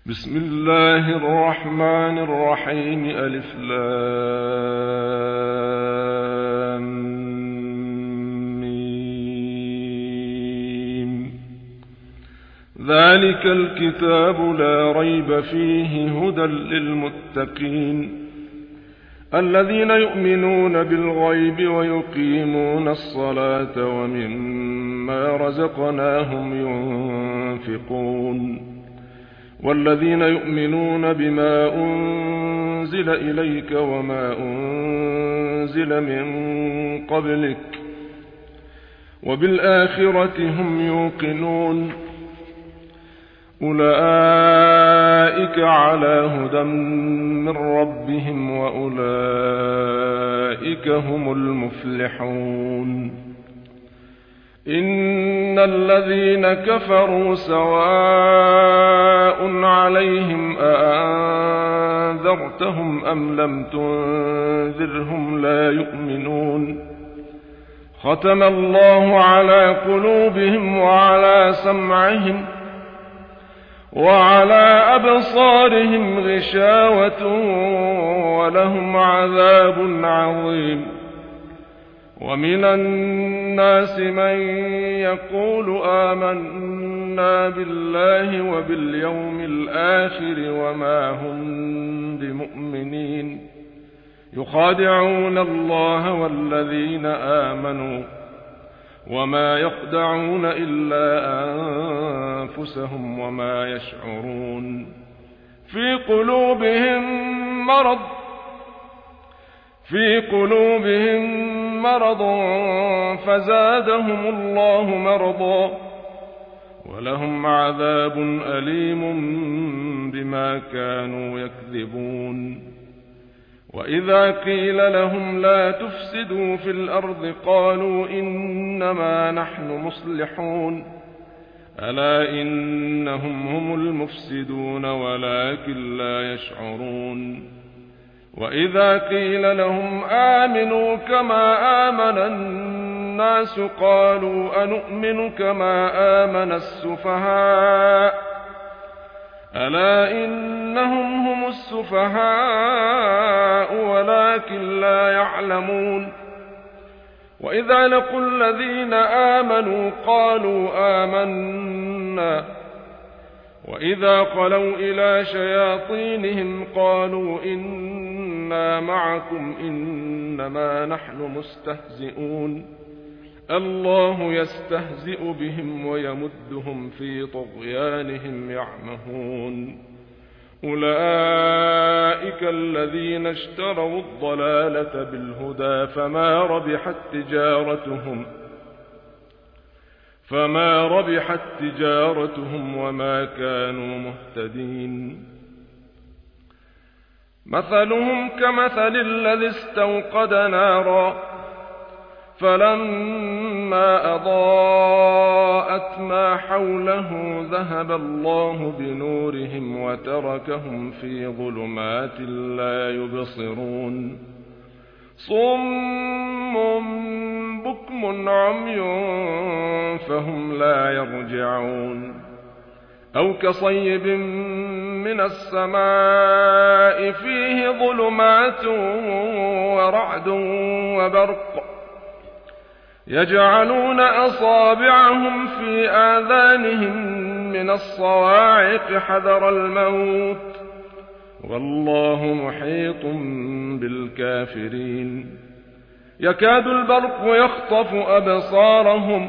بسم الله الرحمن الرحيم. ألف لام ميم. ذلك الكتاب لا ريب فيه هدى للمتقين الذين يؤمنون بالغيب ويقيمون الصلاة ومما رزقناهم ينفقون والذين يؤمنون بما أنزل إليك وما أنزل من قبلك وبالآخرة هم يوقنون أولئك على هدى من ربهم وأولئك هم المفلحون. إن الذين كفروا سواء عليهم أأنذرتهم أم لم تنذرهم لا يؤمنون. ختم الله على قلوبهم وعلى سمعهم وعلى أبصارهم غشاوة ولهم عذاب عظيم. ومن الناس من يقول آمنا بالله وباليوم الآخر وما هم بمؤمنين يخادعون الله والذين آمنوا وما يخدعون إلا أنفسهم وما يشعرون. في قلوبهم مرض فزادهم الله مرضا ولهم عذاب أليم بما كانوا يكذبون. وإذا قيل لهم لا تفسدوا في الأرض قالوا إنما نحن مصلحون ألا إنهم هم المفسدون ولكن لا يشعرون. وإذا قيل لهم آمنوا كما آمن الناس قالوا أنؤمن كما آمن السفهاء ألا إنهم هم السفهاء ولكن لا يعلمون. وإذا لقوا الذين آمنوا قالوا آمنا وإذا خلوا إلى شياطينهم قالوا إنا معكم إنما نحن مستهزئون. الله يستهزئ بهم ويمدهم في طغيانهم يعمهون. أولئك الذين اشتروا الضلالة بالهدى فما ربحت تجارتهم وما كانوا مهتدين. مثلهم كمثل الذي استوقد نارا فلما أضاءت ما حوله ذهب الله بنورهم وتركهم في ظلمات لا يبصرون. صم بكم عمي فهم لا يرجعون. أو كصيب من السماء فيه ظلمات ورعد وبرق يجعلون أصابعهم في آذانهم من الصواعق حذر الموت والله محيط بالكافرين. يكاد البرق يخطف أبصارهم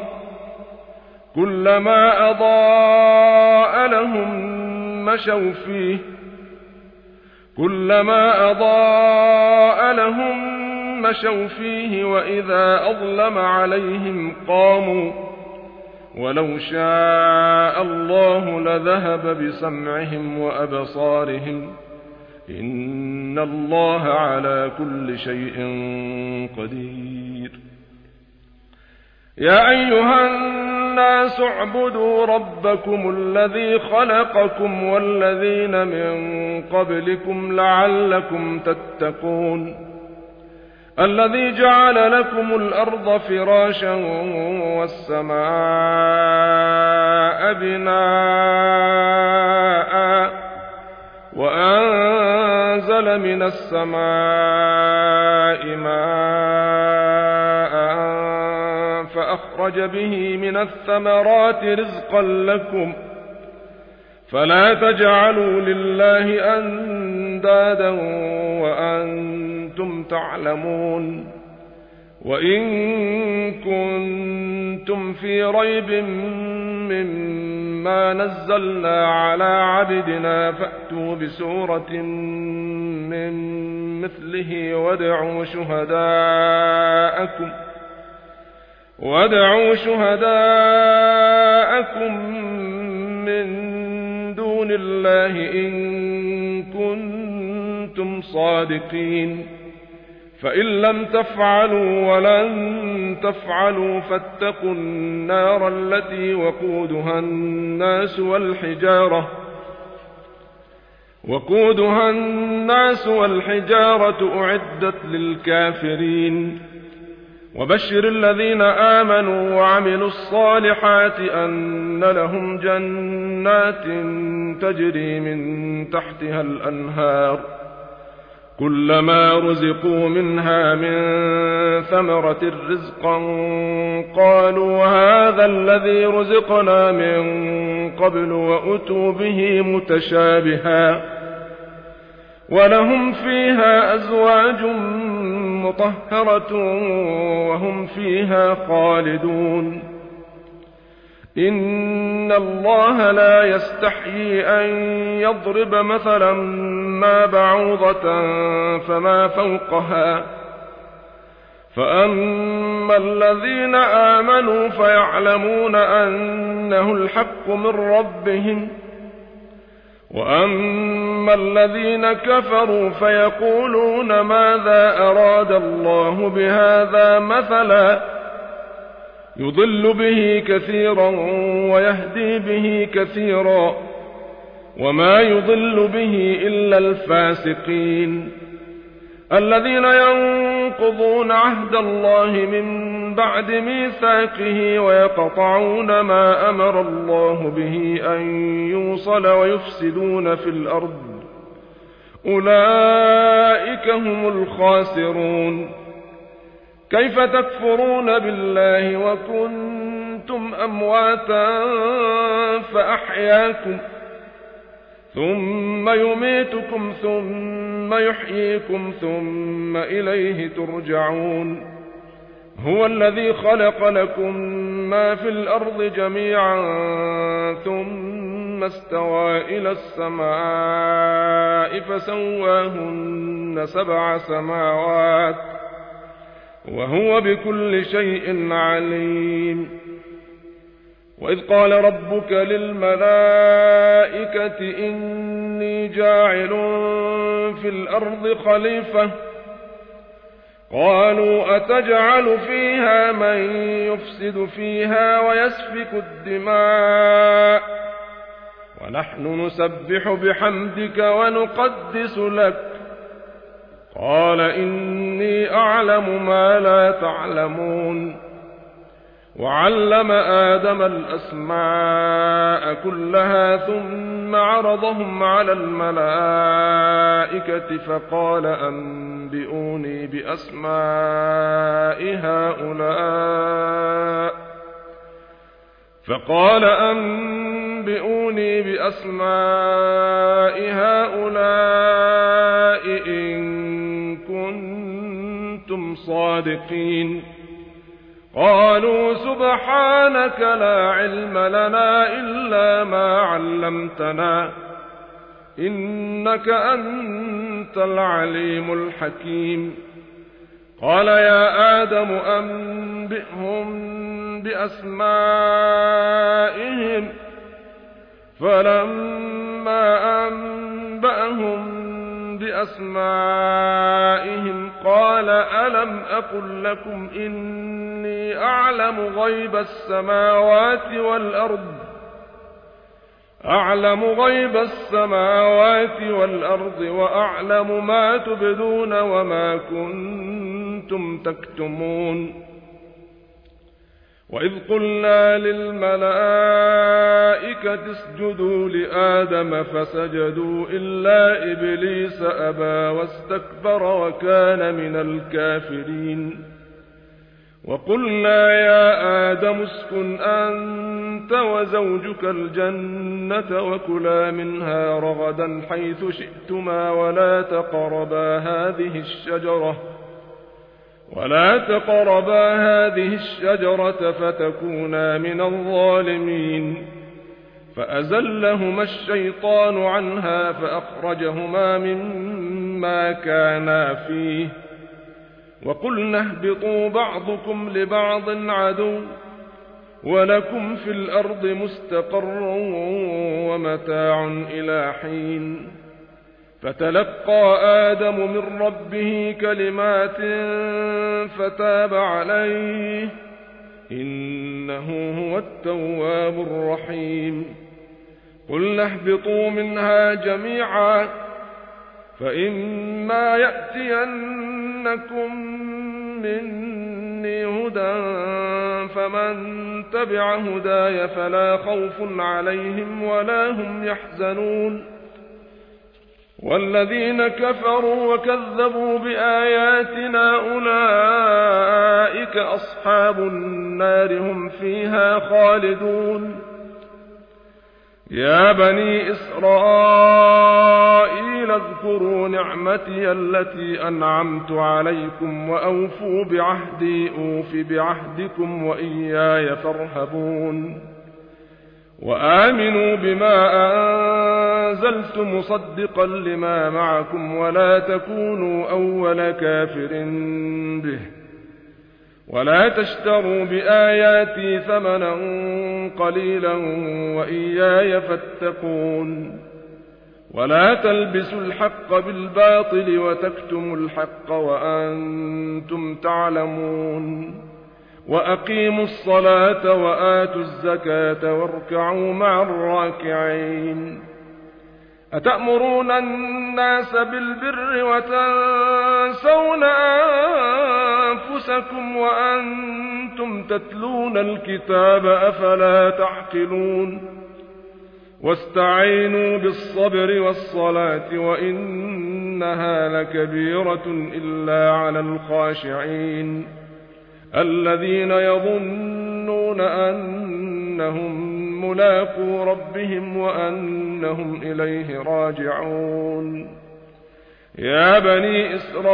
كلما أضاء لهم مشوا فيه وإذا أظلم عليهم قاموا ولو شاء الله لذهب بسمعهم وأبصارهم إن الله على كل شيء قدير. يا أيها الناس اعبدوا ربكم الذي خلقكم والذين من قبلكم لعلكم تتقون. الذي جعل لكم الأرض فراشا والسماء بناء أنزل من السماء ماء فأخرج به من الثمرات رزقا لكم فلا تجعلوا لله أندادا وأنتم تعلمون وإن كنتم في ريب مما نزلنا على عبدنا فأتوا بسورة من مثله وادعوا شهداءكم من دون الله إن كنتم صادقين فإن لم تفعلوا ولن تفعلوا فاتقوا النار التي وقودها الناس والحجارة أعدت للكافرين وبشر الذين آمنوا وعملوا الصالحات أن لهم جنات تجري من تحتها الأنهار كلما رزقوا منها من ثمرة رزقا قالوا هذا الذي رزقنا من قبل وأتوا به متشابها ولهم فيها أزواج مطهرة وهم فيها خالدون إن الله لا يستحيي أن يضرب مثلا ما بعوضة فما فوقها فأما الذين آمنوا فيعلمون أنه الحق من ربهم وأما الذين كفروا فيقولون ماذا أراد الله بهذا مثلا يضل به كثيرا ويهدي به كثيرا وما يضل به إلا الفاسقين الذين ينقضون عهد الله من بعد ميثاقه ويقطعون ما أمر الله به أن يوصل ويفسدون في الأرض أولئك هم الخاسرون كيف تكفرون بالله وكنتم أمواتا فأحياكم ثم يميتكم ثم يحييكم ثم إليه ترجعون هو الذي خلق لكم ما في الأرض جميعا ثم استوى إلى السماء فسواهن 7 سماوات وهو بكل شيء عليم وإذ قال ربك للملائكة إني جاعل في الأرض خليفة قالوا أتجعل فيها من يفسد فيها ويسفك الدماء ونحن نسبح بحمدك ونقدس لك قال إني أعلم ما لا تعلمون وعلم آدم الأسماء كلها ثم عرضهم على الملائكة فقال أنبئوني بأسماء هؤلاء إن كنتم صادقين قالوا سبحانك لا علم لنا إلا ما علمتنا إنك أنت العليم الحكيم قال يا آدم أنبئهم بأسمائهم فلما أنبأهم بأسمائهم قال ألم أقل لكم إني أعلم غيب السماوات والأرض وأعلم ما تبدون وما كنتم تكتمون وإذ قلنا للملائكة اسجدوا لآدم فسجدوا إلا إبليس أبى واستكبر وكان من الكافرين وقلنا يا آدم اسكن أنت وزوجك الجنة وكلا منها رغدا حيث شئتما ولا تقربا هذه الشجرة فتكونا من الظالمين فأزلهما الشيطان عنها فأخرجهما مما كانا فيه وقلنا اهبطوا بعضكم لبعض عدو ولكم في الأرض مستقر ومتاع إلى حين فتلقى آدم من ربه كلمات فتاب عليه إنه هو التواب الرحيم قلنا اهبطوا منها جميعا فإما يأتينكم مني هدى فمن تبع هداي فلا خوف عليهم ولا هم يحزنون والذين كفروا وكذبوا بآياتنا أولئك أصحاب النار هم فيها خالدون يا بني إسرائيل اذكروا نعمتي التي أنعمت عليكم وأوفوا بعهدي أوف بعهدكم وإياي فارهبون وآمنوا بما أنزلت مصدقا لما معكم ولا تكونوا أول كافر به ولا تشتروا بآياتي ثمنا قليلا وإياي فاتقون ولا تلبسوا الحق بالباطل وتكتموا الحق وأنتم تعلمون وأقيموا الصلاة وآتوا الزكاة واركعوا مع الراكعين أتأمرون الناس بالبر وتنسون أنفسكم وأنتم تتلون الكتاب أفلا تعقلون واستعينوا بالصبر والصلاة وإنها لكبيرة إلا على الخاشعين الذين يظنون أنهم ملاقو ربهم وأنهم إليه راجعون يا بني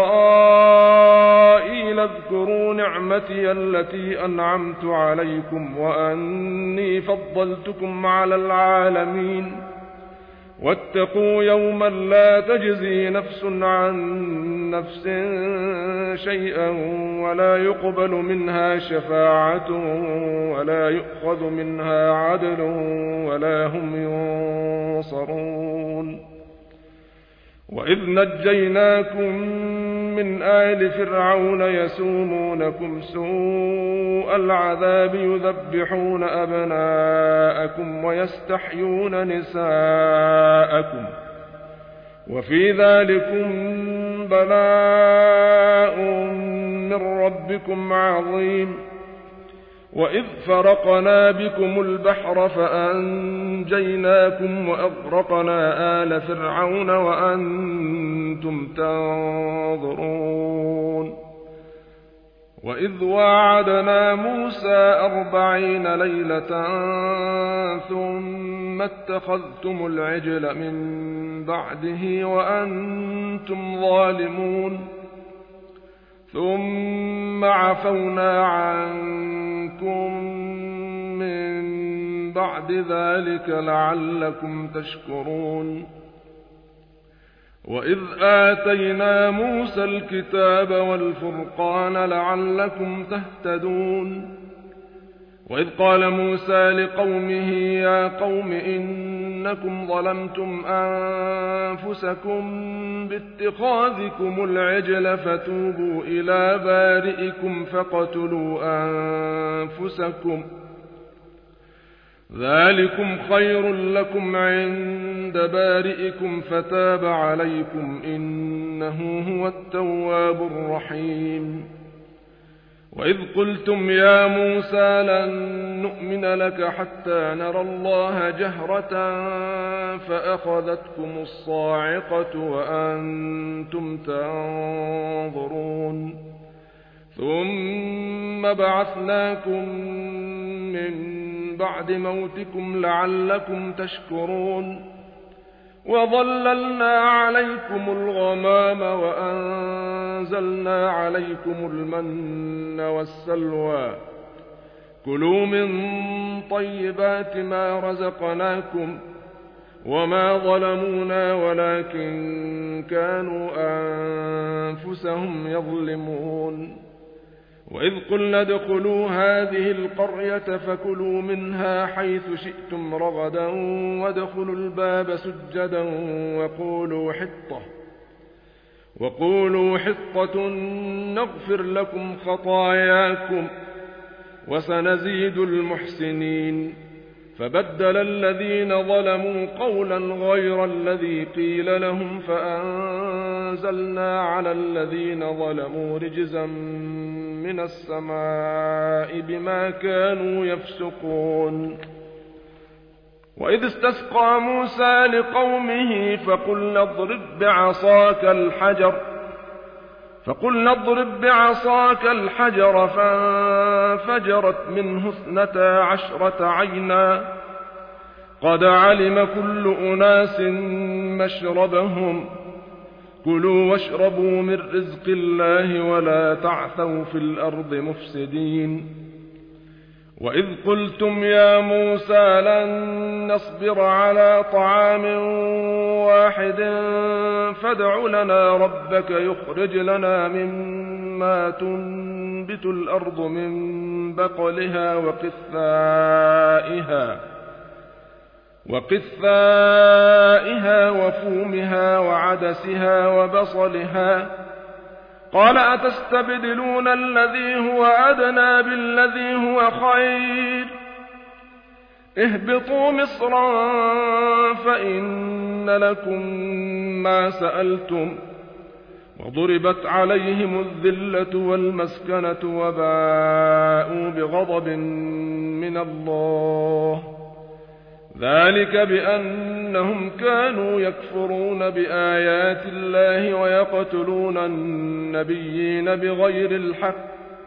إسرائيل اذكروا نعمتي التي أنعمت عليكم وأني فضلتكم على العالمين واتقوا يوما لا تجزي نفس عن نفس شيئا ولا يقبل منها شفاعة ولا يؤخذ منها عدل ولا هم ينصرون وإذ نجيناكم من آل فرعون يسومونكم سوء العذاب يذبحون أبناءكم ويستحيون نساءكم وفي ذلكم بلاء من ربكم عظيم وإذ فرقنا بكم البحر فأنجيناكم وأغرقنا آل فرعون وأنتم تنظرون وإذ واعدنا موسى 40 ليلة ثم اتخذتم العجل من بعده وأنتم ظالمون ثم عفونا عنكم من بعد ذلك لعلكم تشكرون وإذ آتينا موسى الكتاب والفرقان لعلكم تهتدون وإذ قال موسى لقومه يا قوم إنكم ظلمتم أنفسكم باتخاذكم العجل فتوبوا إلى بارئكم فاقتلوا أنفسكم ذلكم خير لكم عند بارئكم فتاب عليكم إنه هو التواب الرحيم وإذ قلتم يا موسى لن نؤمن لك حتى نرى الله جهرة فأخذتكم الصاعقة وأنتم تنظرون ثم بعثناكم من بعد موتكم لعلكم تشكرون وظللنا عليكم الغمام وأنزلنا عليكم المن والسلوى كلوا من طيبات ما رزقناكم وما ظلمونا ولكن كانوا أنفسهم يظلمون وإذ قلنا ادخلوا هذه القرية فكلوا منها حيث شئتم رغدا وادخلوا الباب سجدا وقولوا حطة نغفر لكم خطاياكم وسنزيد المحسنين فبدل الذين ظلموا قولا غير الذي قيل لهم فأنزلنا على الذين ظلموا رجزا من السماء بما كانوا يفسقون وإذ استسقى موسى لقومه فقلنا اضرب بعصاك الحجر فانفجرت منه 12 عينا قد علم كل أناس مشربهم كلوا واشربوا من رزق الله ولا تعثوا في الأرض مفسدين وإذ قلتم يا موسى لن نصبر على طعام واحد فادع لنا ربك يخرج لنا مما تنبت الأرض من بقلها وقثائها وفومها وعدسها وبصلها قال أتستبدلون الذي هو أدنى بالذي هو خير اهبطوا مصرا فإن لكم ما سألتم وضربت عليهم الذلة والمسكنة وباءوا بغضب من الله ذلك بأنهم كانوا يكفرون بآيات الله ويقتلون النبيين بغير الحق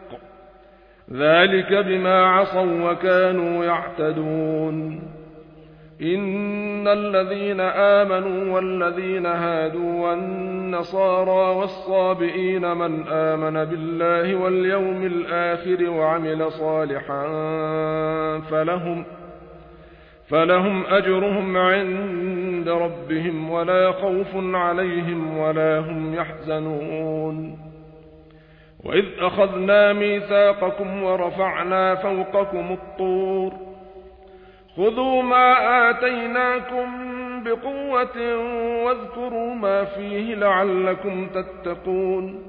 ذلك بما عصوا وكانوا يعتدون إن الذين آمنوا والذين هادوا والنصارى والصابئين من آمن بالله واليوم الآخر وعمل صالحا فلهم أجرهم عند ربهم ولا خوف عليهم ولا هم يحزنون وإذ أخذنا ميثاقكم ورفعنا فوقكم الطور خذوا ما آتيناكم بقوة واذكروا ما فيه لعلكم تتقون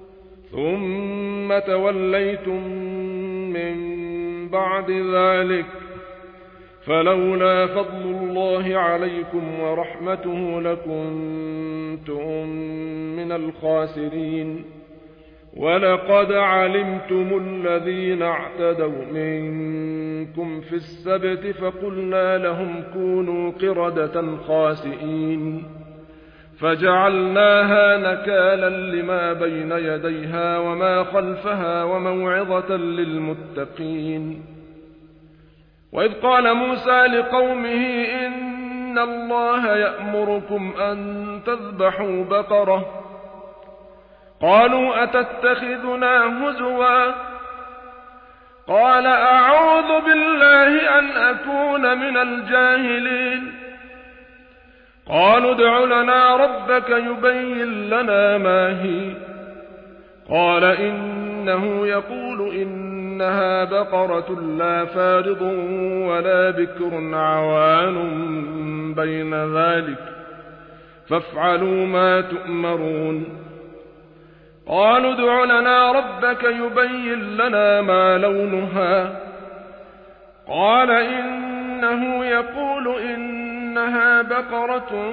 ثم توليتم من بعد ذلك فلولا فضل الله عليكم ورحمته لكنتم من الخاسرين ولقد علمتم الذين اعتدوا منكم في السبت فقلنا لهم كونوا قردة خاسئين فجعلناها نكالا لما بين يديها وما خلفها وموعظة للمتقين وإذ قال موسى لقومه إن الله يأمركم أن تذبحوا بقرة قالوا أتتخذنا هزوا قال أعوذ بالله أن أكون من الجاهلين قالوا ادع لنا ربك يبين لنا ما هي قال إنه يقول إنها بقرة لا فارض ولا بكر عوان بين ذلك فافعلوا ما تؤمرون قالوا ادع لنا ربك يبين لنا ما لونها قال إنه يقول إنها بقرة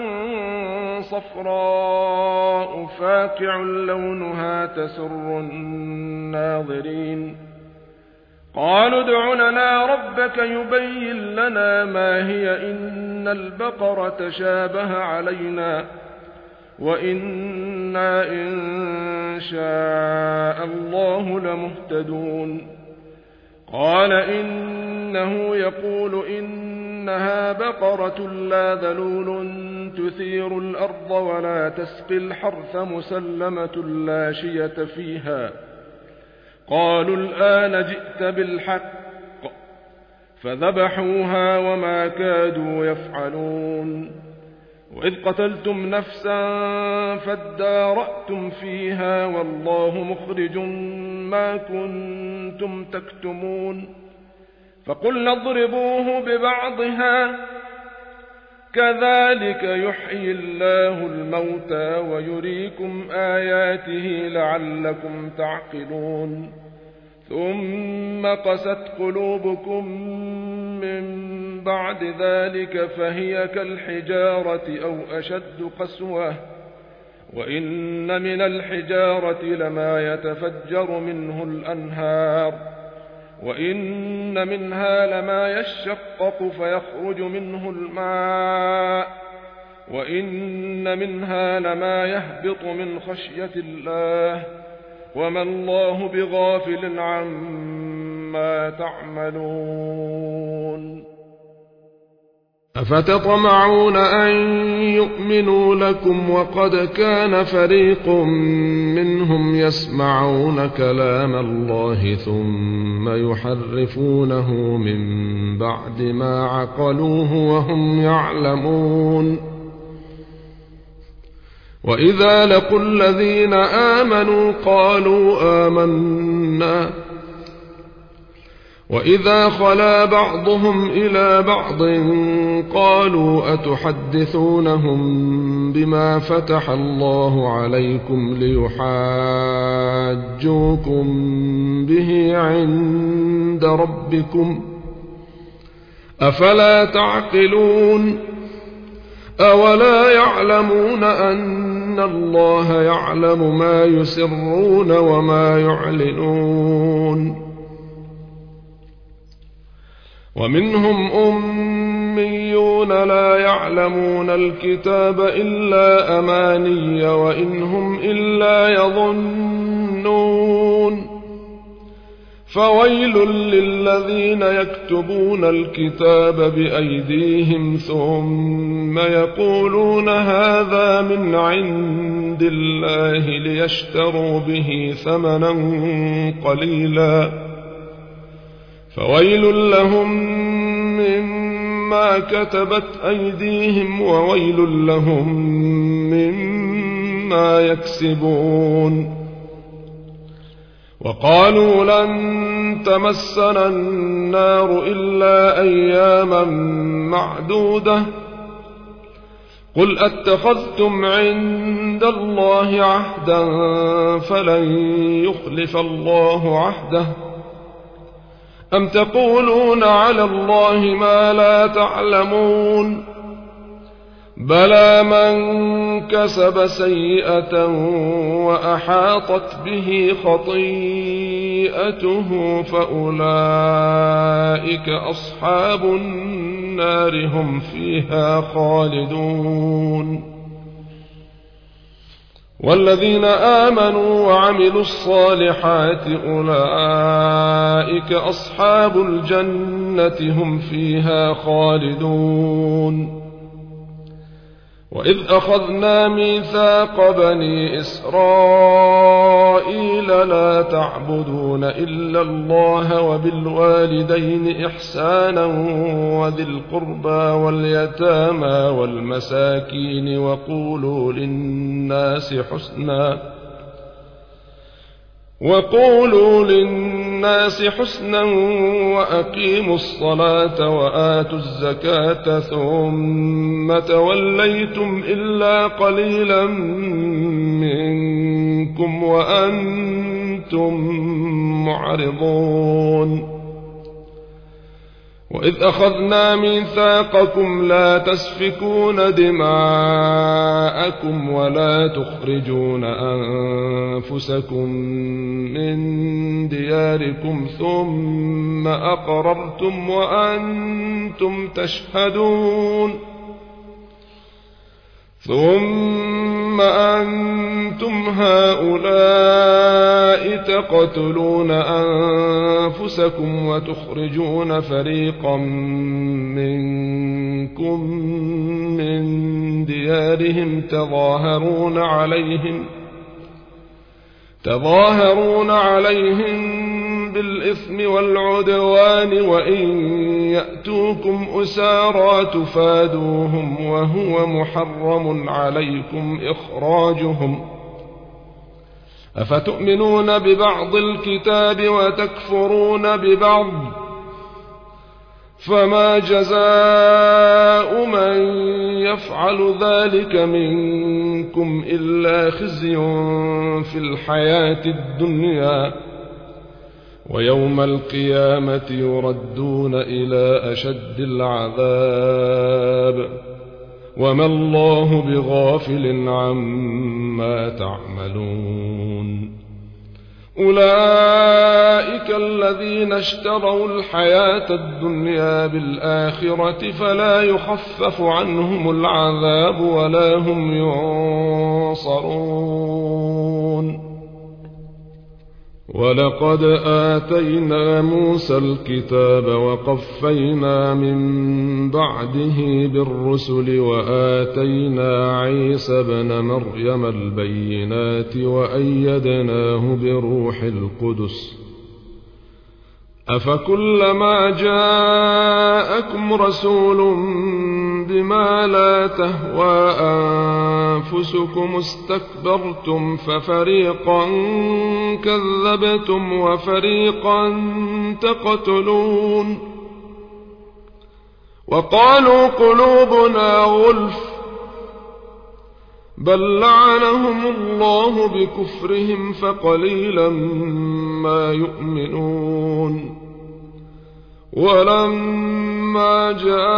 صفراء فاقع لونها تسر الناظرين قالوا ادع لنا ربك يبين لنا ما هي إن البقرة تشابه علينا وإنا إن شاء الله لمهتدون. قال إنه يقول إنها بقرة لا ذلول تثير الأرض ولا تسقي الحرث مسلمة لا شية فيها. قالوا الآن جئت بالحق فذبحوها وما كادوا يفعلون. وإذ قتلتم نفسا فادارأتم فيها والله مخرج ما كنتم تكتمون. فقلنا اضربوه ببعضها كذلك يحيي الله الموتى ويريكم آياته لعلكم تعقلون. ثم قست قلوبكم من بعد ذلك فهي كالحجارة أو أشد قسوة وإن من الحجارة لما يتفجر منه الأنهار وإن منها لما يشقق فيخرج منه الماء وإن منها لما يهبط من خشية الله وما الله بغافل عما تعملون. أفتطمعون أن يؤمنوا لكم وقد كان فريق منهم يسمعون كلام الله ثم يحرفونه من بعد ما عقلوه وهم يعلمون. وإذا لقوا الذين آمنوا قالوا آمنا وإذا خلا بعضهم إلى بعض قالوا أتحدثونهم بما فتح الله عليكم ليحاجوكم به عند ربكم أفلا تعقلون. أولا يعلمون أن الله يعلم ما يسرون وما يعلنون. ومنهم أميون لا يعلمون الكتاب إلا أماني وإن هم إلا يظنون. فويل للذين يكتبون الكتاب بأيديهم ثم يقولون هذا من عند الله ليشتروا به ثمنا قليلا فويل لهم مما كتبت أيديهم وويل لهم مما يكسبون. وقالوا لن تمسنا النار إلا أياما معدودة قل أتخذتم عند الله عهدا فلن يخلف الله عهده أم تقولون على الله ما لا تعلمون. بلى من كسب سيئة وأحاطت به خطيئته فأولئك أصحاب النار هم فيها خالدون. والذين آمنوا وعملوا الصالحات أولئك أصحاب الجنة هم فيها خالدون. وإذ أخذنا ميثاق بني إسرائيل لا تعبدون إلا الله وبالوالدين إحسانا وذي القربى واليتامى والمساكين وقولوا للناس حسنا وأقيموا الصلاة وآتوا الزكاة ثم توليتم إلا قليلا منكم وأنتم معرضون. وإذ أخذنا ميثاقكم لا تسفكون دماءكم معكم ولا تخرجون أنفسكم من دياركم ثم أقررتم وأنتم تشهدون ثم أنتم هؤلاء تقتلون أنفسكم وتخرجون فريقا منكم من ديارهم تظاهرون عليهم بالإثم والعدوان وإن يأتوكم أسارى تفادوهم وهو محرم عليكم إخراجهم أفتؤمنون ببعض الكتاب وتكفرون ببعض فما جزاء من يفعل ذلك منكم إلا خزي في الحياة الدنيا ويوم القيامة يردون إلى أشد العذاب وما الله بغافل عما تعملون أولئك الذين اشتروا الحياة الدنيا بالآخرة فلا يخفف عنهم العذاب ولا هم ينصرون ولقد آتينا موسى الكتاب وقفينا من بعده بالرسل وآتينا عيسى بن مريم البينات وأيدناه بروح القدس أفكلما جاءكم رسول بما لا تهوى أنفسكم استكبرتم ففريقا كذبتم وفريقا تقتلون وقالوا قلوبنا غلف بل لعنهم الله بكفرهم فقليلا ما يؤمنون ولما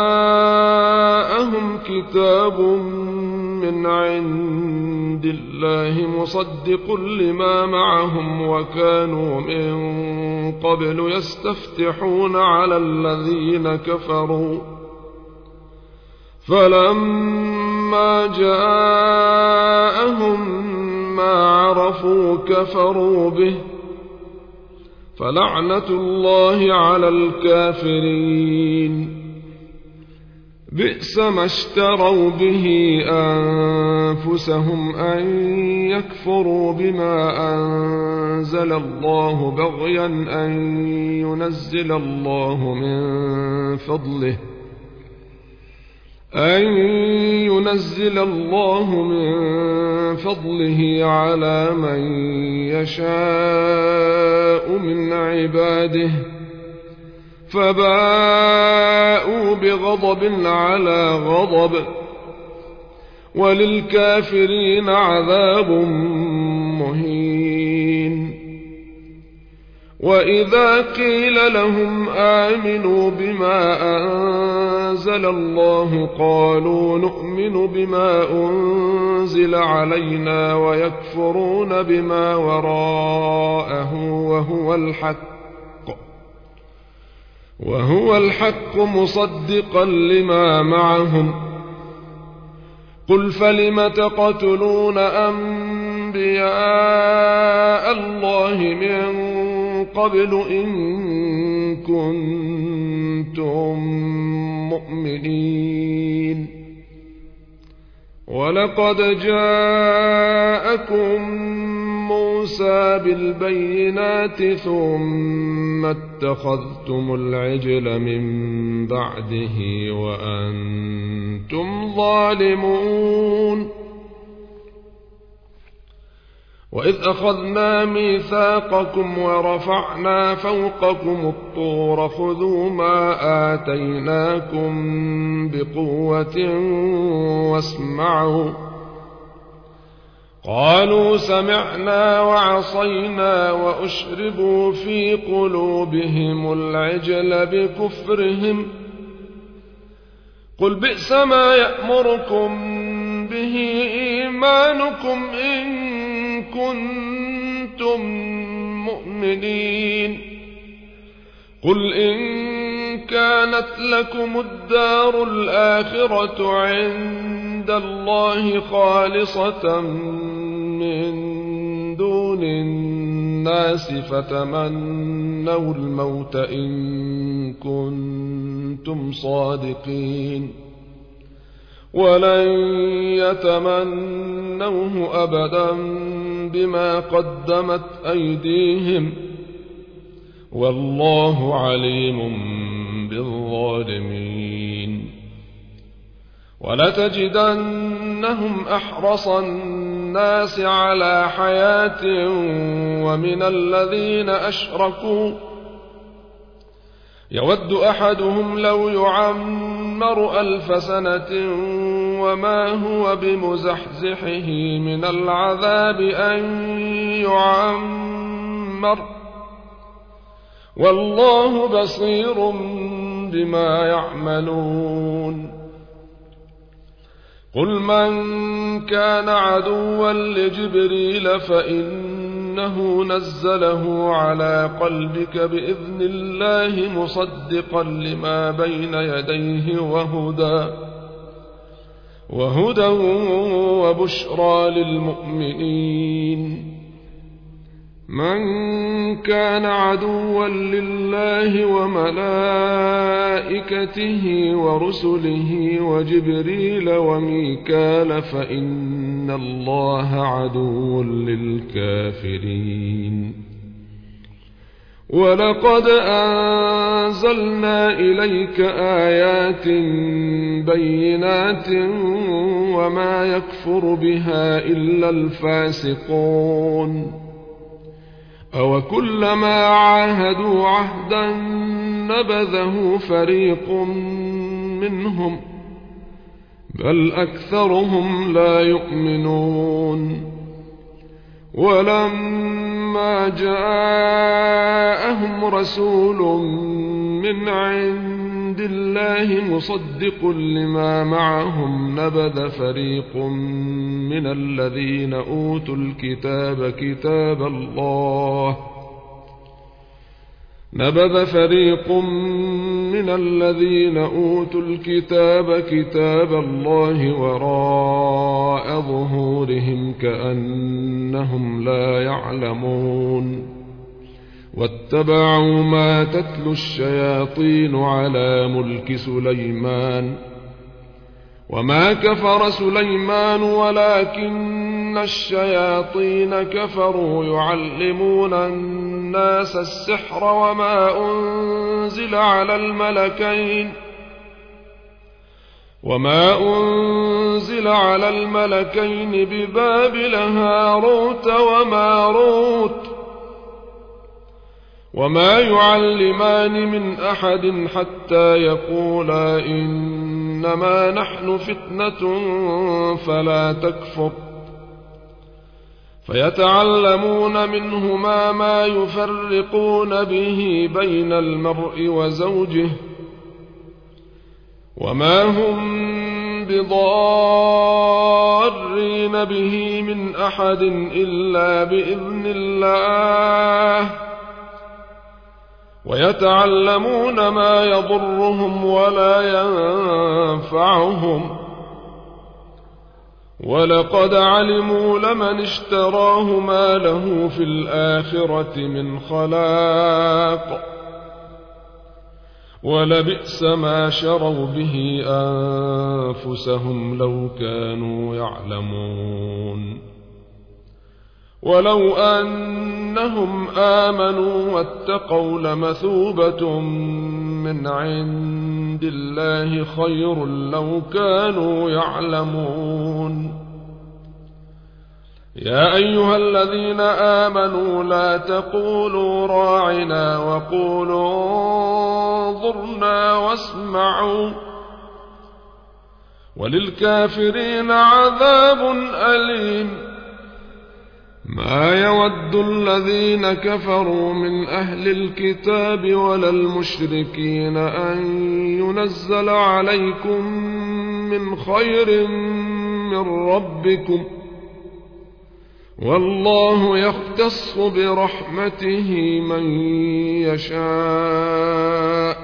جاءهم كتاب من عند الله مصدق لما معهم وكانوا من قبل يستفتحون على الذين كفروا فلما جاءهم ما عرفوا كفروا به فلعنة الله على الكافرين بئس ما اشتروا به أنفسهم أن يكفروا بما أنزل الله بغيا أن ينزل الله من فضله على من يشاء من عباده فباءوا بغضب على غضب وللكافرين عذاب مهين وإذا قيل لهم آمنوا بما أنزل الله قالوا نؤمن بما أنزل علينا ويكفرون بما وراءه وهو الحق مصدقا لما معهم قل فلم تقتلون أنبياء الله من قبل إن كنتم مؤمنين ولقد جاءكم موسى بالبينات ثم اتخذتم العجل من بعده وأنتم ظالمون وإذ أخذنا ميثاقكم ورفعنا فوقكم الطور خذوا ما آتيناكم بقوة واسمعوا قالوا سمعنا وعصينا وأشربوا في قلوبهم العجل بكفرهم قل بئس ما يأمركم به أيمانكم إن كنتم مؤمنين. قل إن كانت لكم الدار الآخرة عند الله خالصة من دون الناس فتمنوا الموت إن كنتم صادقين، ولن يتمنوه أبدا بما قدمت أيديهم والله عليم بالظالمين. ولتجدنهم أحرص الناس على حياة ومن الذين أشركوا يود أحدهم لو يعمر 1000 سنة وما هو بمزحزحه من العذاب أن يعمر والله بصير بما يعملون. قل من كان عدوا لجبريل فإنه نزله على قلبك بإذن الله مصدقا لما بين يديه وهدى وبشرى للمؤمنين. من كان عدوا لله وملائكته ورسله وجبريل وميكال فإن الله عدو للكافرين. ولقد أنزلنا إليك آيات بينات وما يكفر بها إلا الفاسقون. أوكلما عاهدوا عهدا نبذه فريق منهم بل أكثرهم لا يؤمنون. ولما جاءهم رسول من عند الله مصدق لما معهم نبذ فريق من الذين أوتوا الكتاب كتاب الله وراء ظهورهم كأنهم لا يعلمون. واتبعوا ما تتلو الشياطين على ملك سليمان وما كفر سليمان ولكن الشياطين كفروا يعلمون الناس السحر وما أنزل على الملكين ببابل هاروت وماروت وما يعلمان من أحد حتى يقولا إنما نحن فتنة فلا تكفر فيتعلمون منهما ما يفرقون به بين المرء وزوجه وما هم بضارين به من أحد إلا بإذن الله ويتعلمون ما يضرهم ولا ينفعهم ولقد علموا لمن اشتراه ما له في الآخرة من خلاق ولبئس ما شروا به أنفسهم لو كانوا يعلمون. ولو أنهم آمنوا واتقوا لمثوبة من عند الله خير لو كانوا يعلمون. يا أيها الذين آمنوا لا تقولوا راعنا وقولوا انظرنا واسمعوا وللكافرين عذاب أليم. ما يود الذين كفروا من أهل الكتاب ولا المشركين أن ينزل عليكم من خير من ربكم والله يختص برحمته من يشاء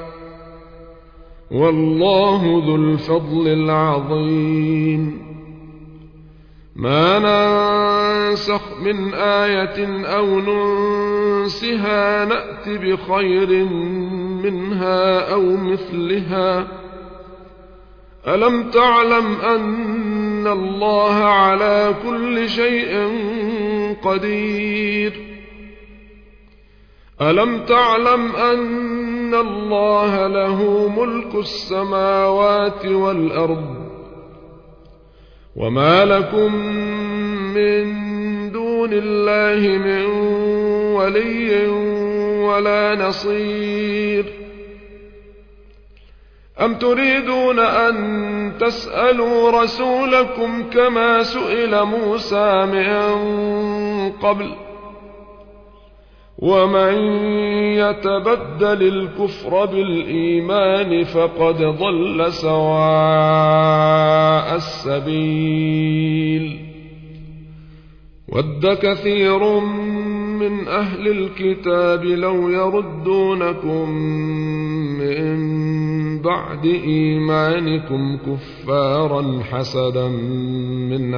والله ذو الفضل العظيم ما ننسخ من آية أو ننسها نأت بخير منها أو مثلها ألم تعلم أن الله على كل شيء قدير ألم تعلم أن الله له ملك السماوات والأرض وما لكم من دون الله من ولي ولا نصير أم تريدون أن تسألوا رسولكم كما سئل موسى من قبل ومن يتبدل الكفر بالإيمان فقد ضل سواء السبيل ود كثير من أهل الكتاب لو يردونكم من بعد إيمانكم كفارا حسدا من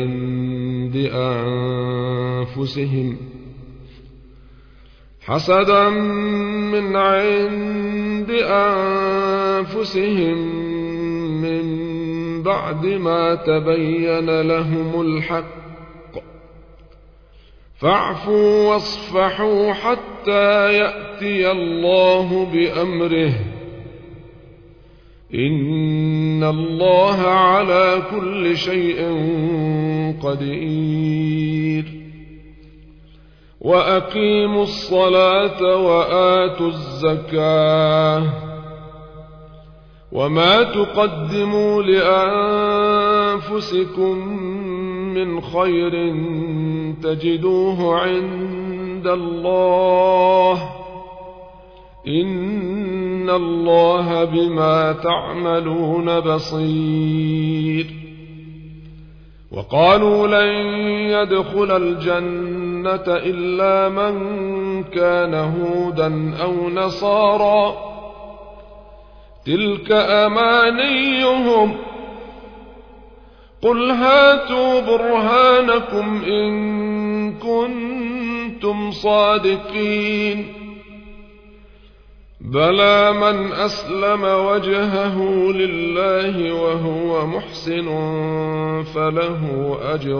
عند أنفسهم من بعد ما تبين لهم الحق فاعفوا واصفحوا حتى يأتي الله بأمره إن الله على كل شيء قدير وأقيموا الصلاة وآتوا الزكاة وما تقدموا لأنفسكم من خير تجدوه عند الله إن الله بما تعملون بصير وقالوا لن يدخل الجنة إلا من كان هودا أو نصارى تلك أمانيهم قل هاتوا برهانكم إن كنتم صادقين بلى من أسلم وجهه لله وهو محسن فله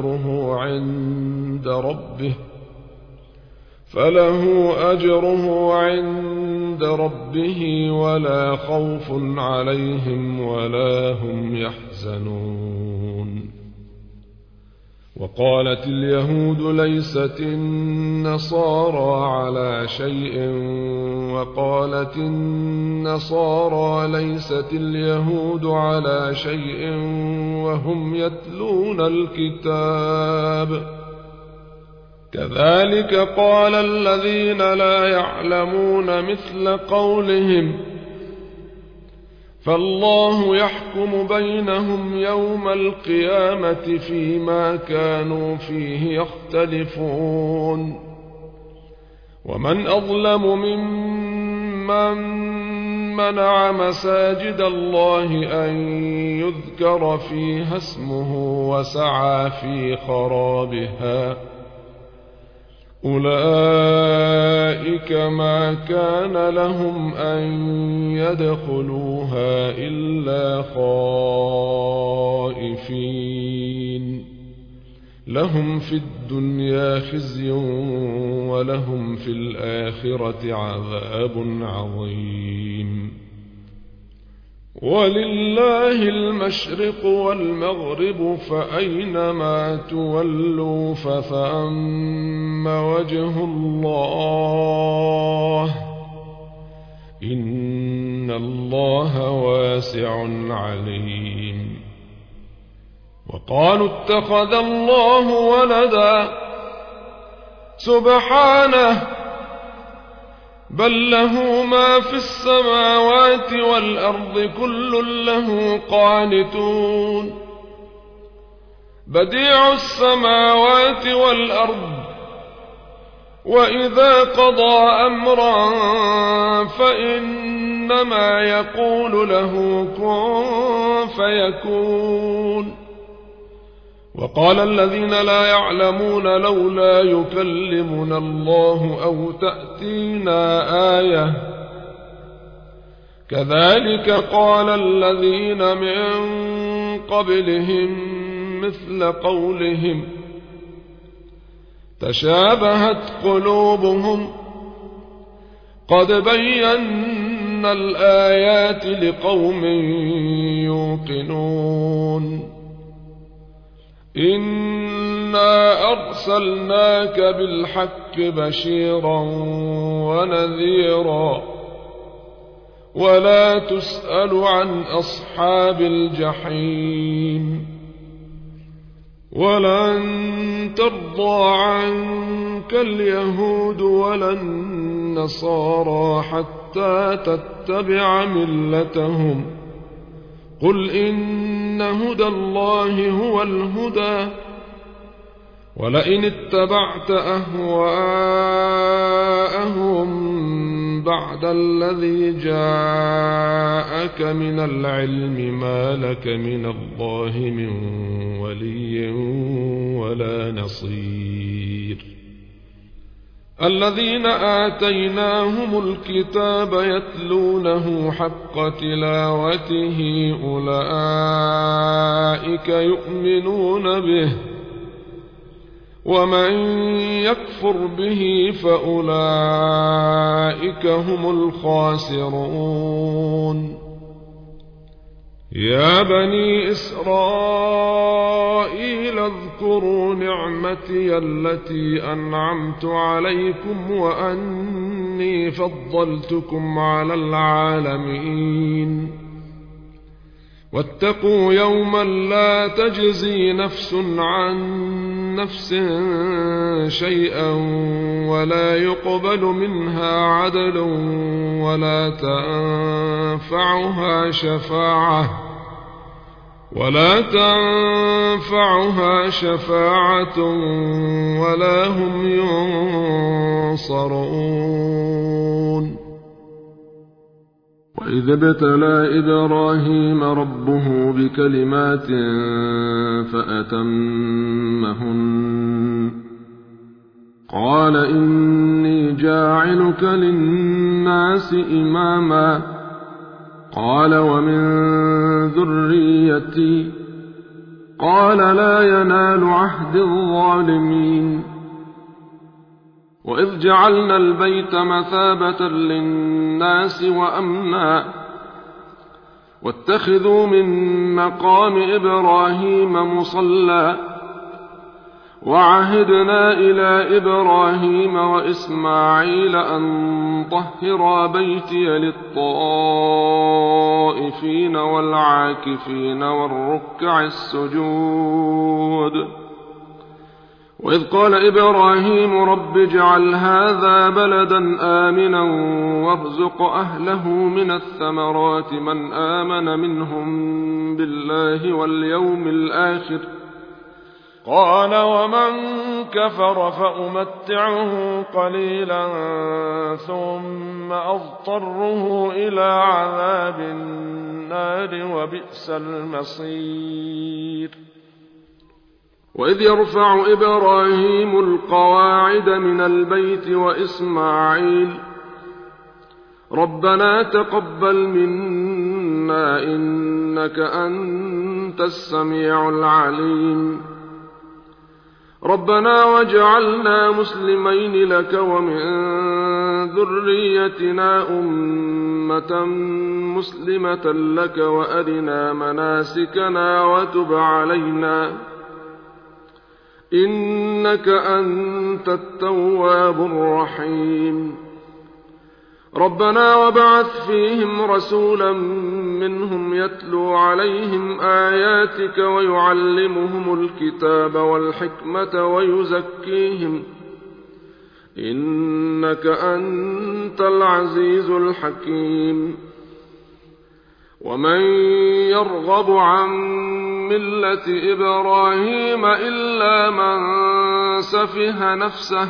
أجره عند ربه ولا خوف عليهم ولا هم يحزنون وقالت اليهود ليست النصارى على شيء وقالت النصارى ليست اليهود على شيء وهم يتلون الكتاب كذلك قال الذين لا يعلمون مثل قولهم فالله يحكم بينهم يوم القيامة فيما كانوا فيه يختلفون ومن أظلم ممن منع مساجد الله أن يذكر فيها اسمه وسعى في خرابها أولئك ما كان لهم أن يدخلوها إلا خائفين لهم في الدنيا خزي ولهم في الآخرة عذاب عظيم ولله المشرق والمغرب فأينما تولوا فثم وجه الله إن الله واسع عليم وقالوا اتخذ الله ولدا سبحانه بل له ما في السماوات والأرض كل له قانتون بديع السماوات والأرض وإذا قضى أمرا فإنما يقول له كن فيكون. وقال الذين لا يعلمون لولا يكلمنا الله أو تأتينا آية كذلك قال الذين من قبلهم مثل قولهم تشابهت قلوبهم قد بينا الآيات لقوم يوقنون. إنا أرسلناك بالحق بشيرا ونذيرا ولا تسأل عن أصحاب الجحيم. ولن ترضى عنك اليهود ولا النصارى حتى تتبع ملتهم قل إن هدى الله هو الهدى ولئن اتبعت أهواءهم بعد الذي جاءك من العلم ما لك من الله من ولي ولا نصير. الذين آتيناهم الكتاب يتلونه حق تلاوته أولئك يؤمنون به ومن يكفر به فأولئك هم الخاسرون. يا بني إسرائيل اذكروا نعمتي التي أنعمت عليكم وأني فضلتكم على العالمين. واتقوا يوما لا تجزي نفس عن نفس شيئا ولا يقبل منها عدل ولا تنفعها شفاعة ولا هم ينصرون. وإذ ابتلى إبراهيم ربه بكلمات فأتمهن قال إني جاعلك للناس إماما قال ومن ذريتي قال لا ينال عهد الظالمين. وإذ جعلنا البيت مثابة للناس وأمنا واتخذوا من مقام إبراهيم مصلى وعهدنا إلى إبراهيم وإسماعيل أن طهرا بيتي للطائفين والعاكفين والركع السجود. وإذ قال إبراهيم رب اجعل هذا بلدا آمنا وارزق أهله من الثمرات من آمن منهم بالله واليوم الآخر قال ومن كفر فأمتعه قليلا ثم أضطره إلى عذاب النار وبئس المصير. وإذ يرفع إبراهيم القواعد من البيت وإسماعيل ربنا تقبل منا إنك أنت السميع العليم ربنا واجعلنا مسلمين لك ومن ذريتنا أمة مسلمة لك وأرنا مناسكنا وتب علينا إنك أنت التواب الرحيم. ربنا وابعث فيهم رسولا منهم يتلو عليهم آياتك ويعلمهم الكتاب والحكمة ويزكيهم إنك أنت العزيز الحكيم. ومن يرغب عن ملة إبراهيم إلا من سفه نفسه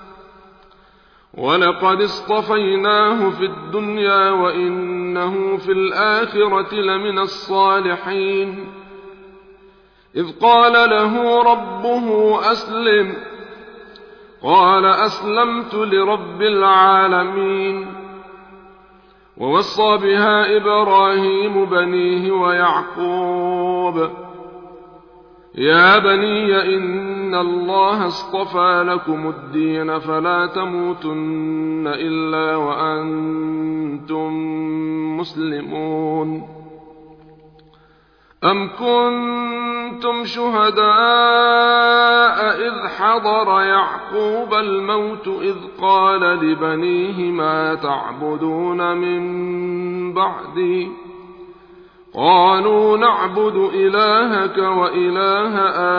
ولقد اصطفيناه في الدنيا وإنه في الآخرة لمن الصالحين إذ قال له ربه أسلم قال أسلمت لرب العالمين ووصى بها إبراهيم بنيه ويعقوب يا بني إن الله اصطفى لكم الدين فلا تموتن إلا وأنتم مسلمون أم كنتم شهداء إذ حضر يعقوب الموت إذ قال لبنيه ما تعبدون من بعدي قالوا نعبد إلهك وإله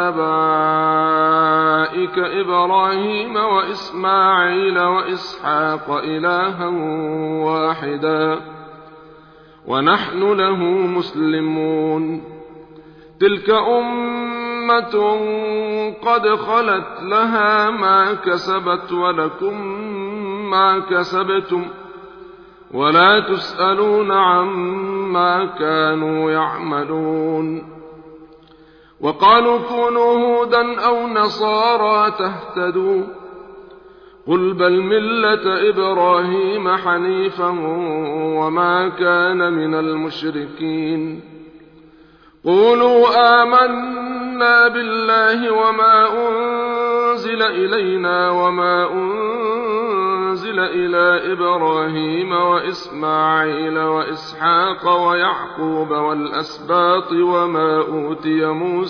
آبائك إبراهيم وإسماعيل وإسحاق إلها واحدا ونحن له مسلمون تلك أمة قد خلت لها ما كسبت ولكم ما كسبتم ولا تسألون عما كانوا يعملون وقالوا كونوا هودا أو نصارى تهتدوا قل بل ملة إبراهيم حنيفا وما كان من المشركين قولوا آمنا بالله وما أنزل إلينا وما أنزل إلى إبراهيم وإسماعيل وإسحاق ويعقوب والأسباط وما أوتي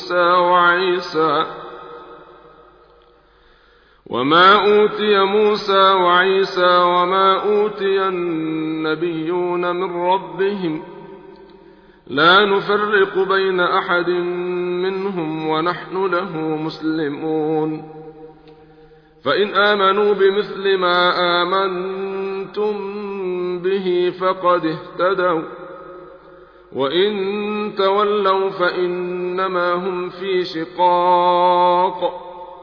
موسى وعيسى وما أوتي النبيون من ربهم لا نفرق بين أحد منهم ونحن له مسلمون فإن آمنوا بمثل ما آمنتم به فقد اهتدوا وإن تولوا فإنما هم في شقاق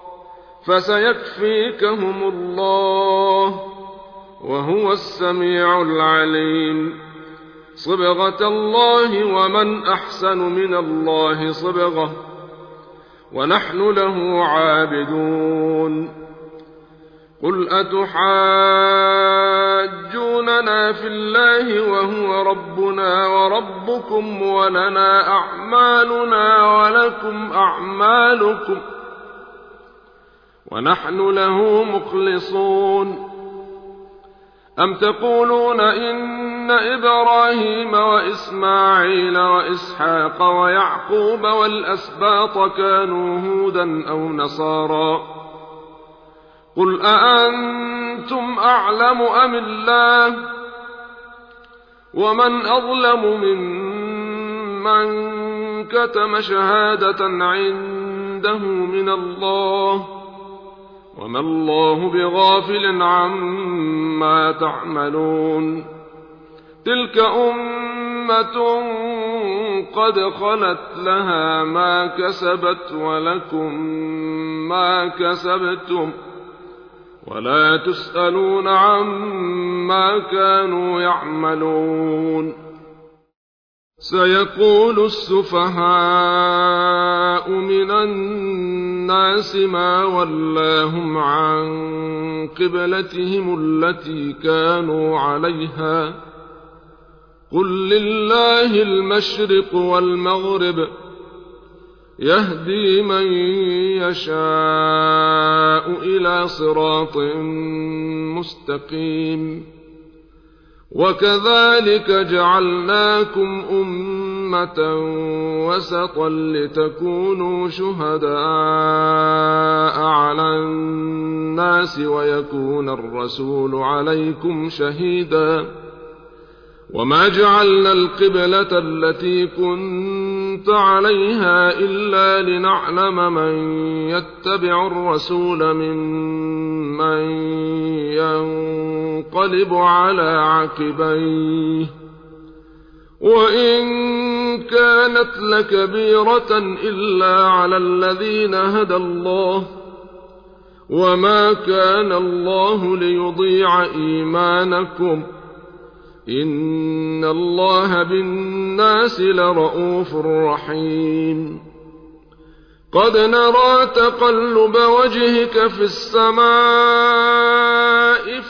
فسيكفيكهم الله وهو السميع العليم صبغة الله ومن أحسن من الله صبغة ونحن له عابدون قل أتحاجوننا في الله وهو ربنا وربكم ولنا أعمالنا ولكم أعمالكم ونحن له مخلصون أم تقولون إن إبراهيم وإسماعيل وإسحاق ويعقوب والأسباط كانوا هودا أو نصارى قل أأنتم أعلم أم الله ومن أظلم ممن كتم شهادة عنده من الله وما الله بغافل عما تعملون تلك أمة قد خلت لها ما كسبت ولكم ما كسبتم ولا تسألون عما كانوا يعملون سيقول السفهاء من الناس ما ولاهم عن قبلتهم التي كانوا عليها قل لله المشرق والمغرب يهدي من يشاء إلى صراط مستقيم وكذلك جعلناكم أمة وسطا لتكونوا شهداء على الناس ويكون الرسول عليكم شهيدا وما جعلنا القبلة التي كنت عليها إلا لنعلم من يتبع الرسول ممن ينقلب على عقبيه وإن كانت لكبيرة إلا على الذين هدى الله وما كان الله ليضيع إيمانكم إن الله بالناس لرءوف رحيم قد نرى تقلب وجهك في السماء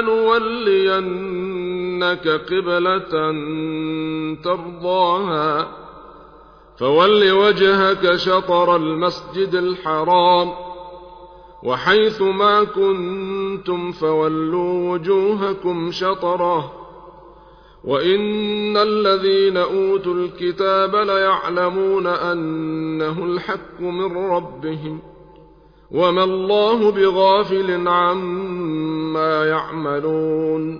فلنولينك قبلة ترضاها فول وجهك شطر المسجد الحرام وحيث ما كنتم فولوا وجوهكم شطره وإن الذين أوتوا الكتاب ليعلمون أنه الحق من ربهم وما الله بغافل عما يعملون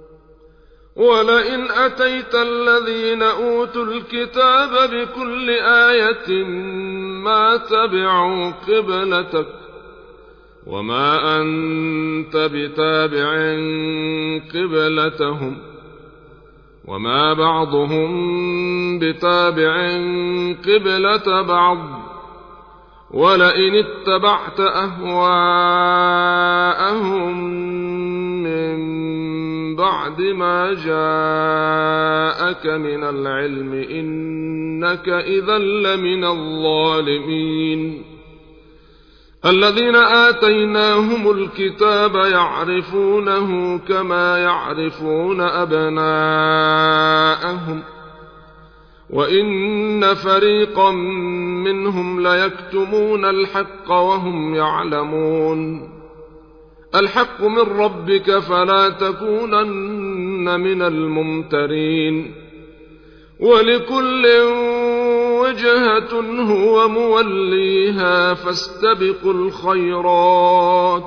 ولئن أتيت الذين أوتوا الكتاب بكل آية ما تبعوا قبلتك وما أنت بتابع قبلتهم وما بعضهم بتابع قبلة بعض ولئن اتبعت أهواءهم من بعد ما جاءك من العلم إنك إذا لمن الظالمين الذين آتيناهم الكتاب يعرفونه كما يعرفون أبناءهم وإن فريقا منهم ليكتمون الحق وهم يعلمون الحق من ربك فلا تكونن من الممترين ولكل وجهة هو موليها فاستبقوا الخيرات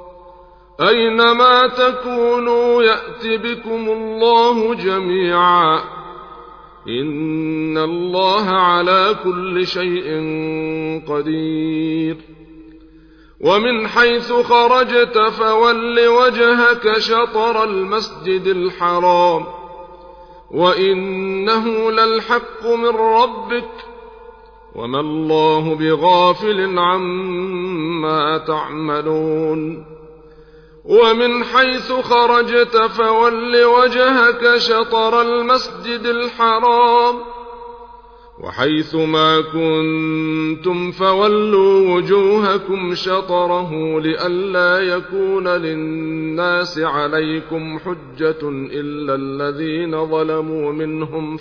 أينما تكونوا يأت بكم الله جميعا إن الله على كل شيء قدير ومن حيث خرجت فول وجهك شطر المسجد الحرام وإنه للحق من ربك وما الله بغافل عما تعملون ومن حيث خرجت فول وجهك شطر المسجد الحرام وحيث ما كنتم فولوا وجوهكم شطره لئلا يكون للناس عليكم حجة إلا الذين ظلموا منهم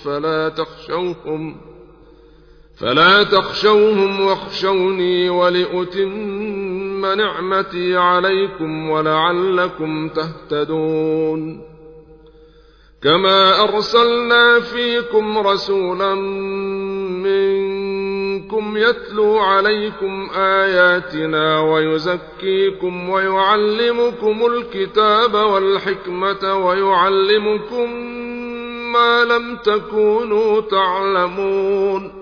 فلا تخشوهم واخشوني ولأتم نعمتي عليكم ولعلكم تهتدون كما أرسلنا فيكم رسولا منكم يتلو عليكم آياتنا ويزكيكم ويعلمكم الكتاب والحكمة ويعلمكم ما لم تكونوا تعلمون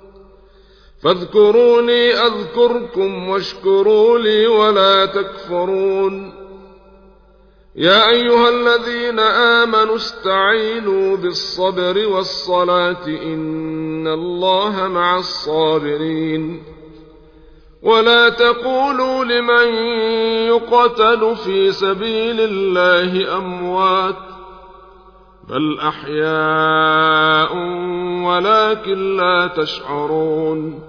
فاذكروني أذكركم واشكروا لي ولا تكفرون يا أيها الذين آمنوا استعينوا بالصبر والصلاة إن الله مع الصابرين ولا تقولوا لمن يقتل في سبيل الله أموات بل أحياء ولكن لا تشعرون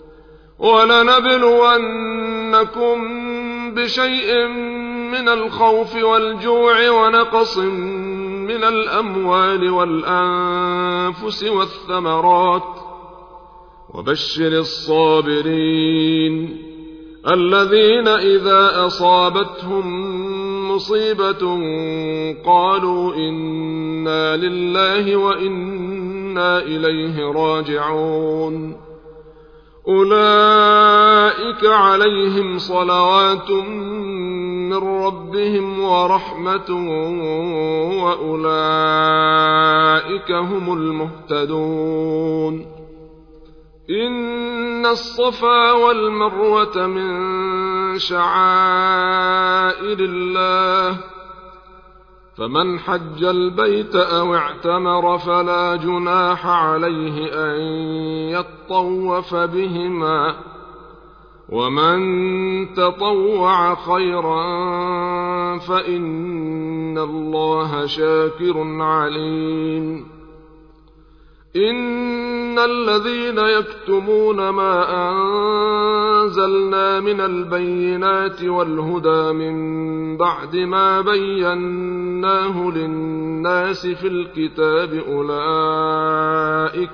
ولنبلونكم بشيء من الخوف والجوع ونقص من الأموال والأنفس والثمرات وبشر الصابرين الذين إذا أصابتهم مصيبة قالوا إنا لله وإنا إليه راجعون أولئك عليهم صلوات من ربهم ورحمة وأولئك هم المهتدون إن الصفا والمروة من شعائر الله فمن حج البيت أو اعتمر فلا جناح عليه أن يطوف بهما ومن تطوع خيرا فإن الله شاكر عليم إن الذين يكتمون ما أنزلنا من البينات والهدى من بعد ما بيناه للناس في الكتاب أولئك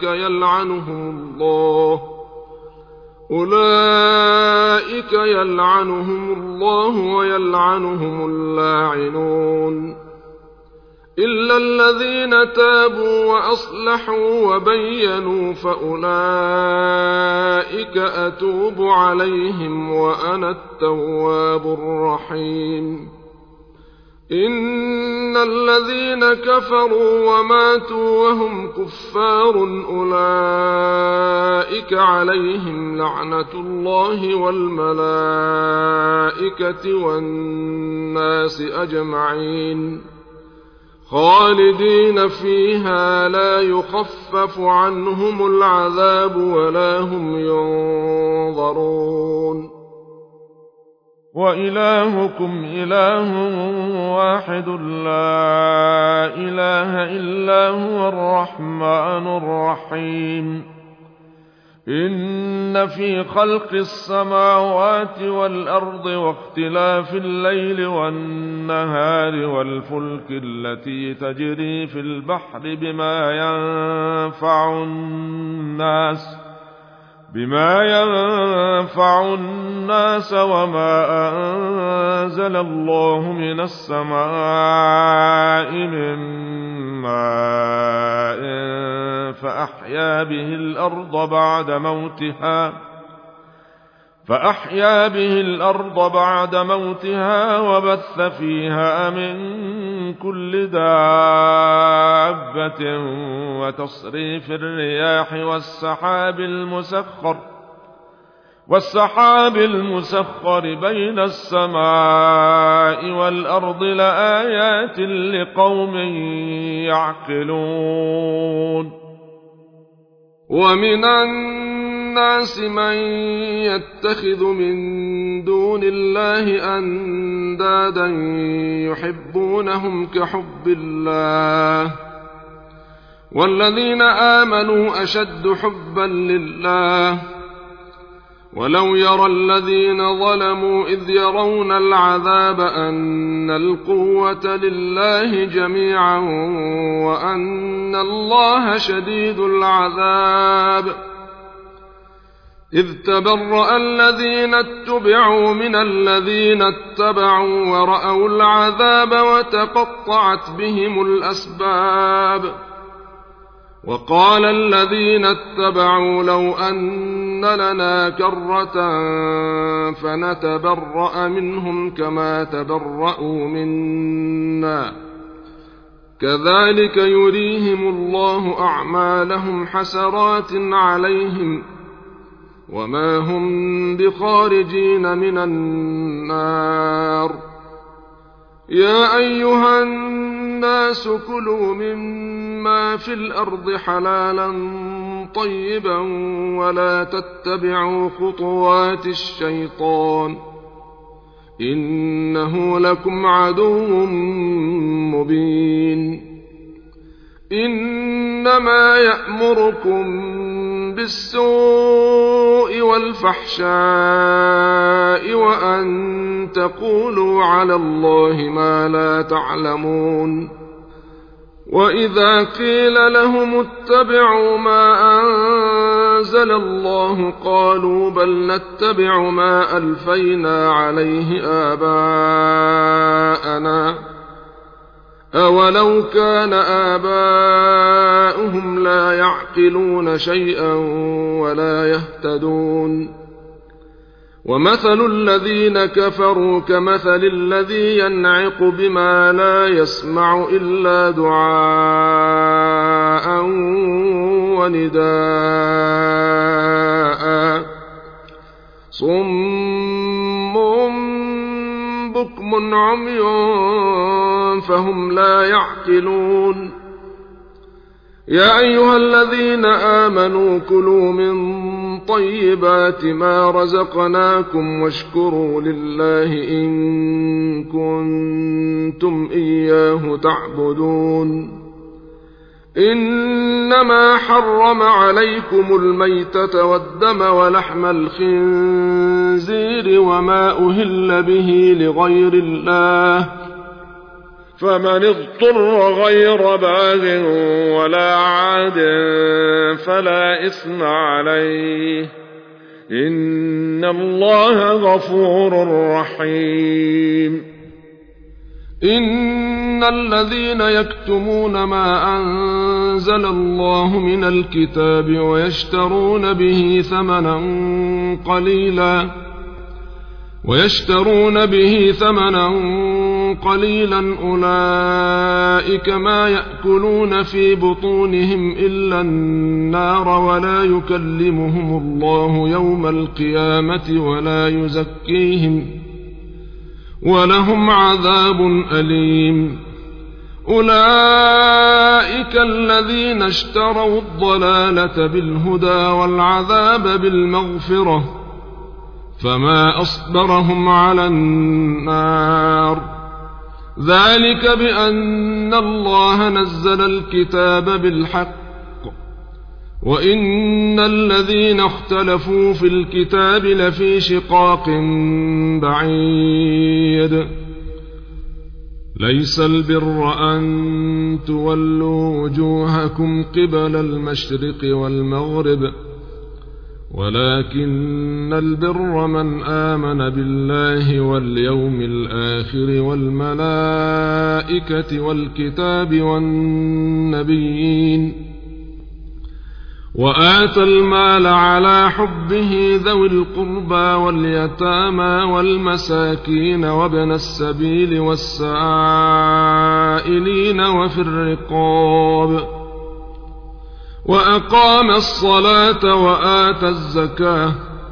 يلعنهم الله ويلعنهم اللاعنون إلا الذين تابوا وأصلحوا وبينوا فأولئك أتوب عليهم وأنا التواب الرحيم إن الذين كفروا وماتوا وهم كفار أولئك عليهم لعنة الله والملائكة والناس أجمعين خالدين فيها لا يخفف عنهم العذاب ولا هم ينظرون وإلهكم إله واحد لا إله إلا هو الرحمن الرحيم إن في خلق السماوات والأرض واختلاف الليل والنهار والفلك التي تجري في البحر بما ينفع الناس وما أنزل الله من السماء من ماء فأحيا به الأرض بعد موتها وبث فيها من كل دابة وتصريف الرياح والسحاب المسخر بين السماء والأرض لآيات لقوم يعقلون ومن الناس من يتخذ من دون الله أندادا يحبونهم كحب الله والذين آمنوا أشد حبا لله ولو يرى الذين ظلموا إذ يرون العذاب أن القوة لله جميعا وأن الله شديد العذاب إذ تبرأ الذين اتبعوا من الذين اتبعوا ورأوا العذاب وتقطعت بهم الأسباب وقال الذين اتبعوا لو أن لنا كرة فنتبرأ منهم كما تبرأوا منا كذلك يريهم الله أعمالهم حسرات عليهم وما هم بخارجين من النار يا أيها الناس كلوا مما في الأرض حلالا طيبا ولا تتبعوا خطوات الشيطان إنه لكم عدو مبين إنما يأمركم بالسوء والفحشاء وأن تقولوا على الله ما لا تعلمون وإذا قيل لهم اتبعوا ما أنزل الله قالوا بل نتبع ما ألفينا عليه آباءنا أولو كان آباؤهم لا يعقلون شيئا ولا يهتدون ومثل الذين كفروا كمثل الذي ينعق بما لا يسمع إلا دعاء ونداء صم بكم عمي فهم لا يعقلون يا أيها الذين آمنوا كلوا من طيبات ما رزقناكم واشكروا لله إن كنتم إياه تعبدون إنما حرم عليكم الميتة والدم ولحم الخنزير وما أهل به لغير الله فمن اضطر غير باغ ولا عاد فلا إثم عليه إن الله غفور رحيم إن الذين يكتمون ما أنزل الله من الكتاب ويشترون به ثمنا قليلا أولئك ما يأكلون في بطونهم إلا النار ولا يكلمهم الله يوم القيامة ولا يزكيهم ولهم عذاب أليم أولئك الذين اشتروا الضلالة بالهدى والعذاب بالمغفرة فما أصبرهم على النار ذلك بأن الله نزل الكتاب بالحق وإن الذين اختلفوا في الكتاب لفي شقاق بعيد ليس البر أن تولوا وجوهكم قبل المشرق والمغرب ولكن البر من آمن بالله واليوم الآخر والملائكة والكتاب والنبيين وآتى المال على حبه ذوي القربى واليتامى والمساكين وابن السبيل والسائلين وفي الرقاب وأقام الصلاة وآتى الزكاة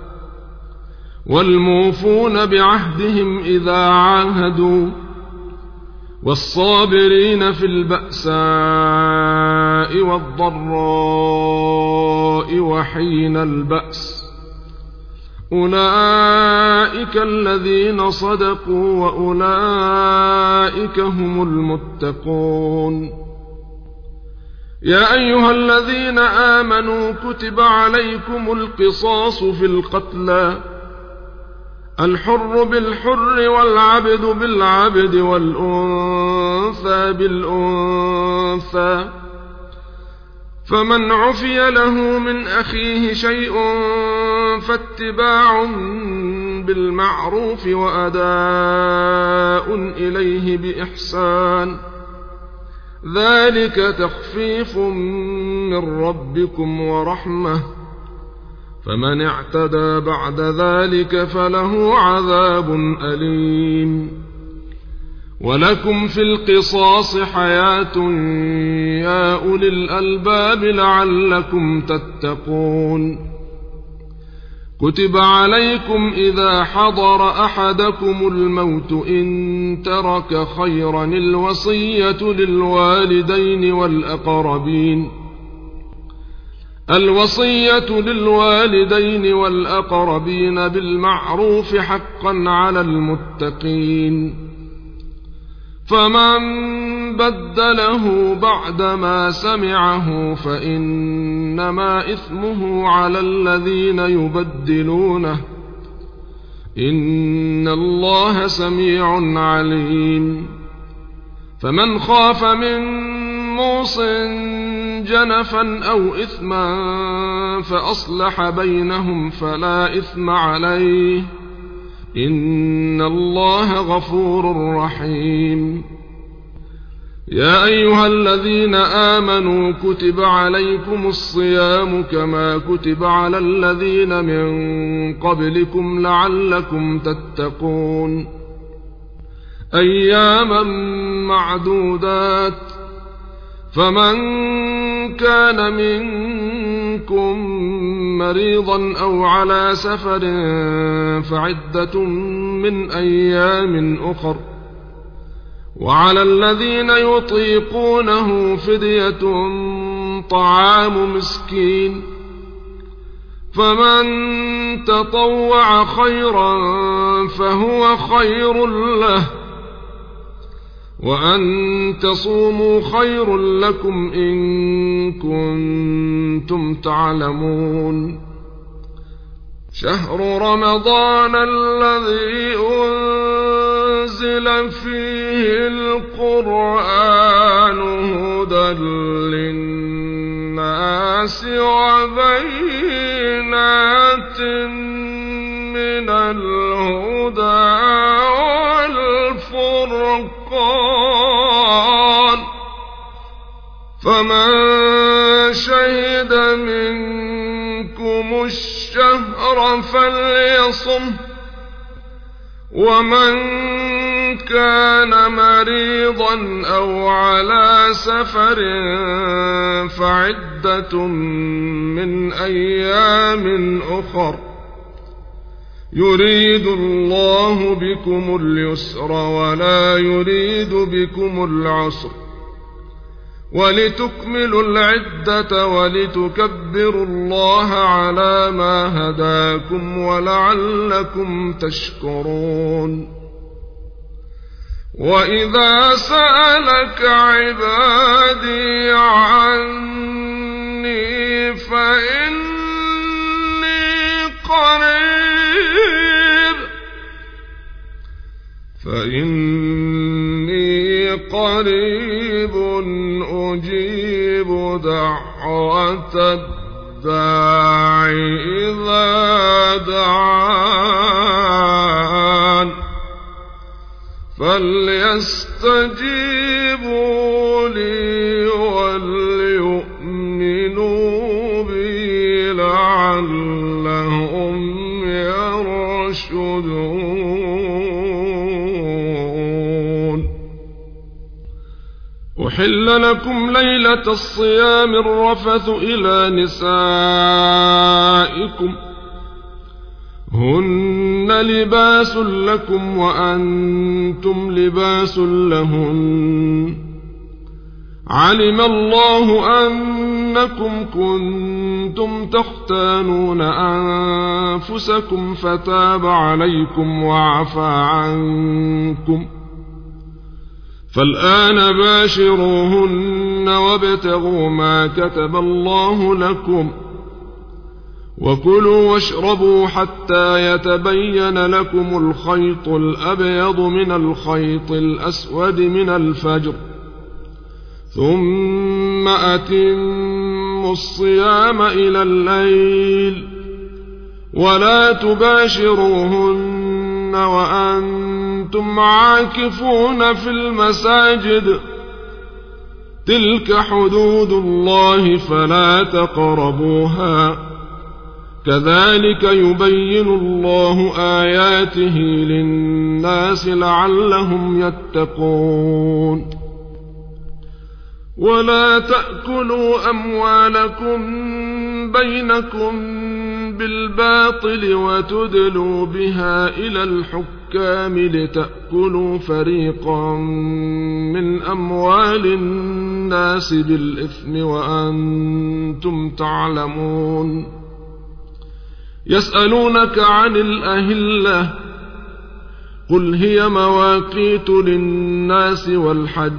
والموفون بعهدهم إذا عاهدوا والصابرين في البأساء والضراء وحين البأس أولئك الذين صدقوا وأولئك هم المتقون يا أيها الذين آمنوا كتب عليكم القصاص في القتلى الحر بالحر والعبد بالعبد والأنثى بالأنثى فمن عفي له من أخيه شيء فاتباع بالمعروف وأداء إليه بإحسان ذلك تخفيف من ربكم ورحمة فمن اعتدى بعد ذلك فله عذاب أليم ولكم في القصاص حياة يا أولي الألباب لعلكم تتقون كتب عليكم إذا حضر أحدكم الموت إن ترك خيرا الوصية للوالدين والأقربين بالمعروف حقا على المتقين فمن بدله بعدما سمعه فإنما إثمه على الذين يبدلونه إن الله سميع عليم فمن خاف من موص جنفا أو إثما فأصلح بينهم فلا إثم عليه إن الله غفور رحيم يا أيها الذين آمنوا كتب عليكم الصيام كما كتب على الذين من قبلكم لعلكم تتقون أياما معدودات فمن كان منكم منكم مريضا أو على سفر فعدة من أيام أخر وعلى الذين يطيقونه فدية طعام مسكين فمن تطوع خيرا فهو خير له وأن تصوموا خير لكم إن كنتم تعلمون شهر رمضان الذي أنزل فيه القرآن هدى للناس وبينات من الهدى والفرقان فمن شهد منكم الشهر فليصم ومن كان مريضا أو على سفر فعدة من أيام أخر يريد الله بكم اليسر ولا يريد بكم العسر ولتكملوا العدة ولتكبروا الله على ما هداكم ولعلكم تشكرون وإذا سألك عبادي عني فإني قريب أجيب دعوة الداع إذا دعان فليستجيبوا لي وليؤمنوا بي لعلهم يرشدون أحل لكم ليلة الصيام الرفث إلى نسائكم هن لباس لكم وأنتم لباس لهن علم الله أنكم كنتم تختانون أنفسكم فتاب عليكم وعفى عنكم فالآن باشروهن وابتغوا ما كتب الله لكم وكلوا واشربوا حتى يتبين لكم الخيط الأبيض من الخيط الأسود من الفجر ثم أتموا الصيام إلى الليل ولا تباشروهن وأنتم عاكفون في المساجد تلك حدود الله فلا تقربوها كذلك يبين الله آياته للناس لعلهم يتقون ولا تأكلوا أموالكم بينكم بالباطل وتدلوا بها إلى الحكام لتأكلوا فريقا من أموال الناس بالإثم وأنتم تعلمون يسألونك عن الأهلة قل هي مواقيت للناس والحج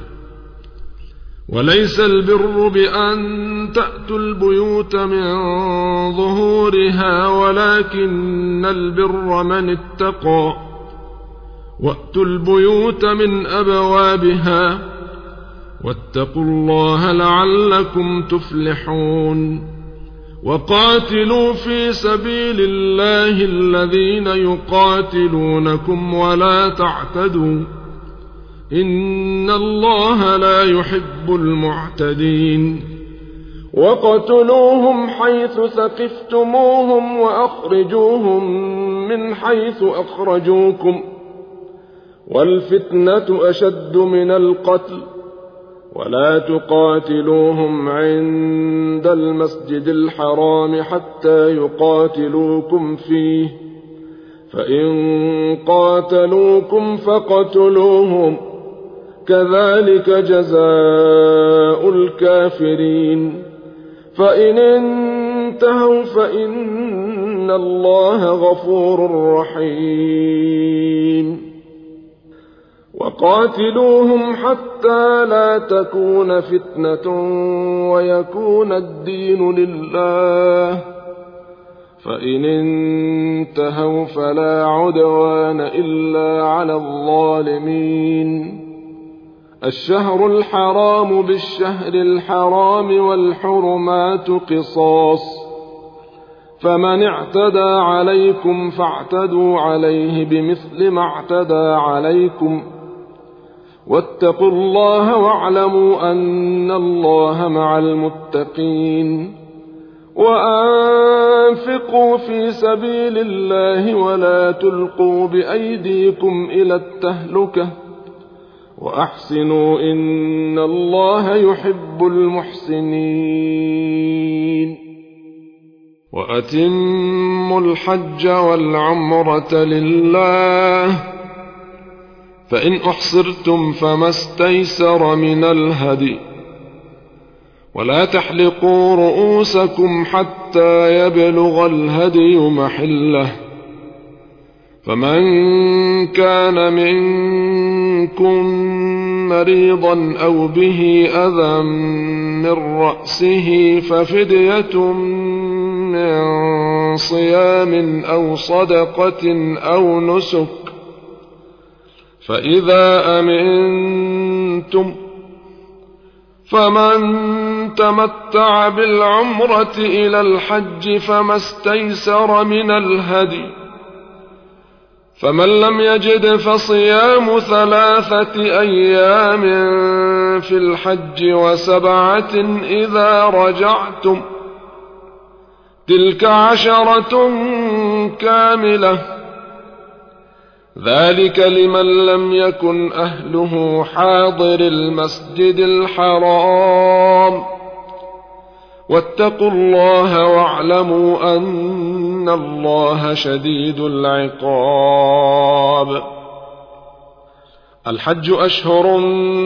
وليس البر بأن تأتوا البيوت من ظهورها ولكن البر من اتقى وأتوا البيوت من أبوابها واتقوا الله لعلكم تفلحون وقاتلوا في سبيل الله الذين يقاتلونكم ولا تعتدوا إن الله لا يحب المعتدين وقتلوهم حيث ثقفتموهم وأخرجوهم من حيث أخرجوكم والفتنة أشد من القتل ولا تقاتلوهم عند المسجد الحرام حتى يقاتلوكم فيه، فإن قاتلوكم فاقتلوهم، كذلك جزاء الكافرين. فإن انتهوا فإن الله غفور رحيم. وقاتلوهم حتى لا تكون فتنة ويكون الدين لله، فإن انتهوا فلا عدوان إلا على الظالمين. الشهر الحرام بالشهر الحرام والحرمات قصاص، فمن اعتدى عليكم فاعتدوا عليه بمثل ما اعتدى عليكم، واتقوا الله واعلموا أن الله مع المتقين. وأنفقوا في سبيل الله ولا تلقوا بأيديكم إلى التهلكة، وأحسنوا إن الله يحب المحسنين. وأتموا الحج والعمرة لله، فإن أحصرتم فما استيسر من الهدي، ولا تحلقوا رؤوسكم حتى يبلغ الهدي محله، فمن كان منكم مريضا أو به أذى من رأسه ففدية من صيام أو صدقة أو نسك، فإذا أمنتم فمن تمتع بالعمرة إلى الحج فما استيسر من الهدي، فمن لم يجد فصيام 3 أيام في الحج و7 إذا رجعتم، تلك 10 كاملة، ذلك لمن لم يكن أهله حاضر المسجد الحرام. واتقوا الله واعلموا أن الله شديد العقاب. الحج أشهر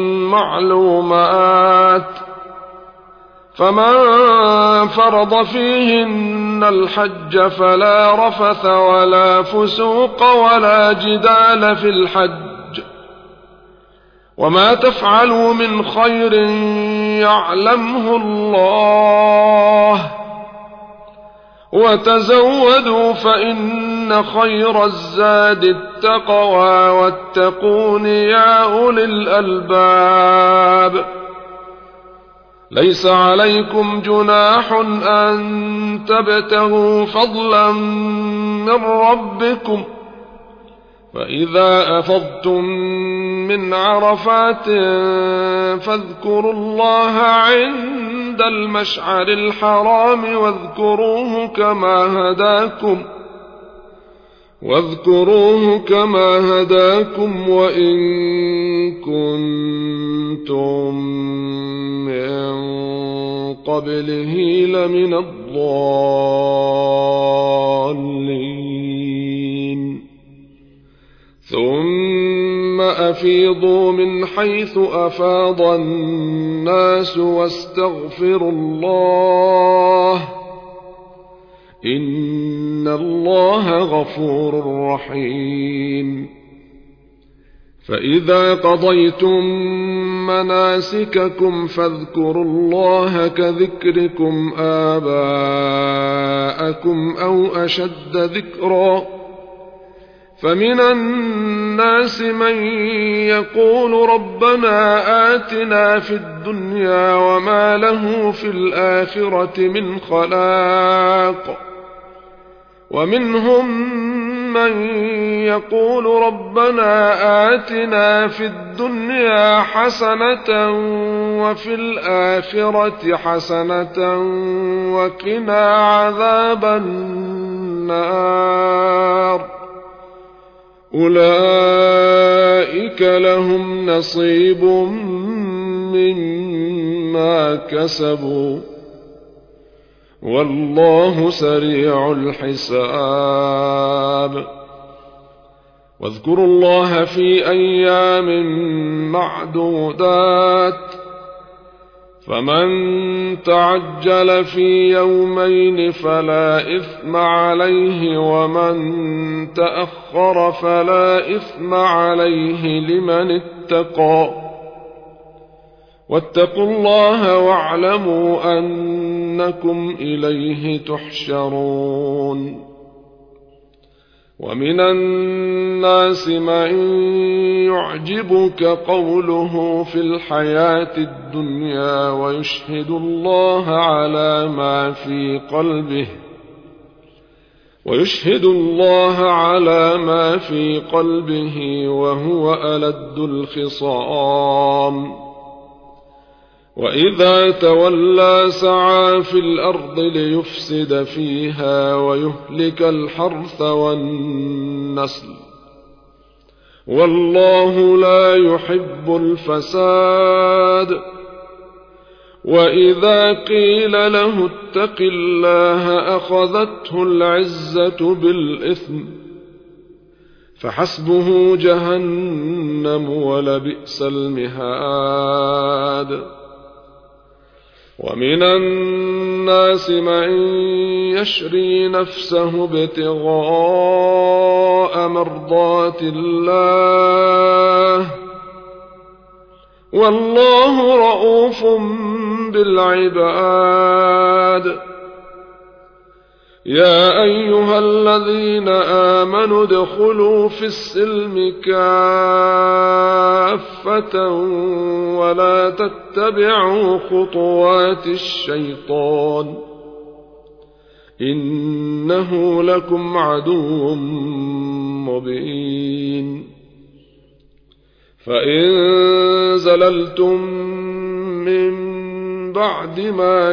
معلومات، فمن فرض فيهن الحج فلا رفث ولا فسوق ولا جدال في الحج، وما تفعلوا من خير يعلمه الله، وتزودوا فإن خير الزاد التقوى واتقون يا أولي الألباب. ليس عليكم جناح أن تبتغوا فضلا من ربكم، فإذا أفضتم من عرفات فاذكروا الله عند المشعر الحرام واذكروه كما هداكم وإن كنتم من قبله لمن الضالين. ثم أفيضوا من حيث أفاض الناس واستغفروا الله، إن الله غفور رحيم. فإذا قضيتم مناسككم فاذكروا الله كذكركم آباءكم أو أشد ذكرا، فمن الناس من يقول ربنا آتنا في الدنيا وما له في الآخرة من خلاق، ومنهم من يقول ربنا آتنا في الدنيا حسنة وفي الآخرة حسنة وقنا عذاب النار. أولئك لهم نصيب مما كسبوا والله سريع الحساب واذكروا الله في أيام معدودات فمن تعجل في يومين فلا إثم عليه ومن تأخر فلا إثم عليه لمن اتقى واتقوا الله واعلموا أنكم إليه تحشرون ومن الناس من يعجبك قوله في الحياة الدنيا ويشهد الله على ما في قلبه وهو ألد الخصام وإذا تولى سعى في الأرض ليفسد فيها ويهلك الحرث والنسل والله لا يحب الفساد وإذا قيل له اتق الله أخذته العزة بالإثم فحسبه جهنم ولبئس المهاد ومن الناس من يشري نفسه ابتغاء مرضات الله والله رؤوف بالعباد يا أيها الذين آمنوا ادخلوا في السلم كافة ولا تتبعوا خطوات الشيطان إنه لكم عدو مبين فإن زللتم من بعد ما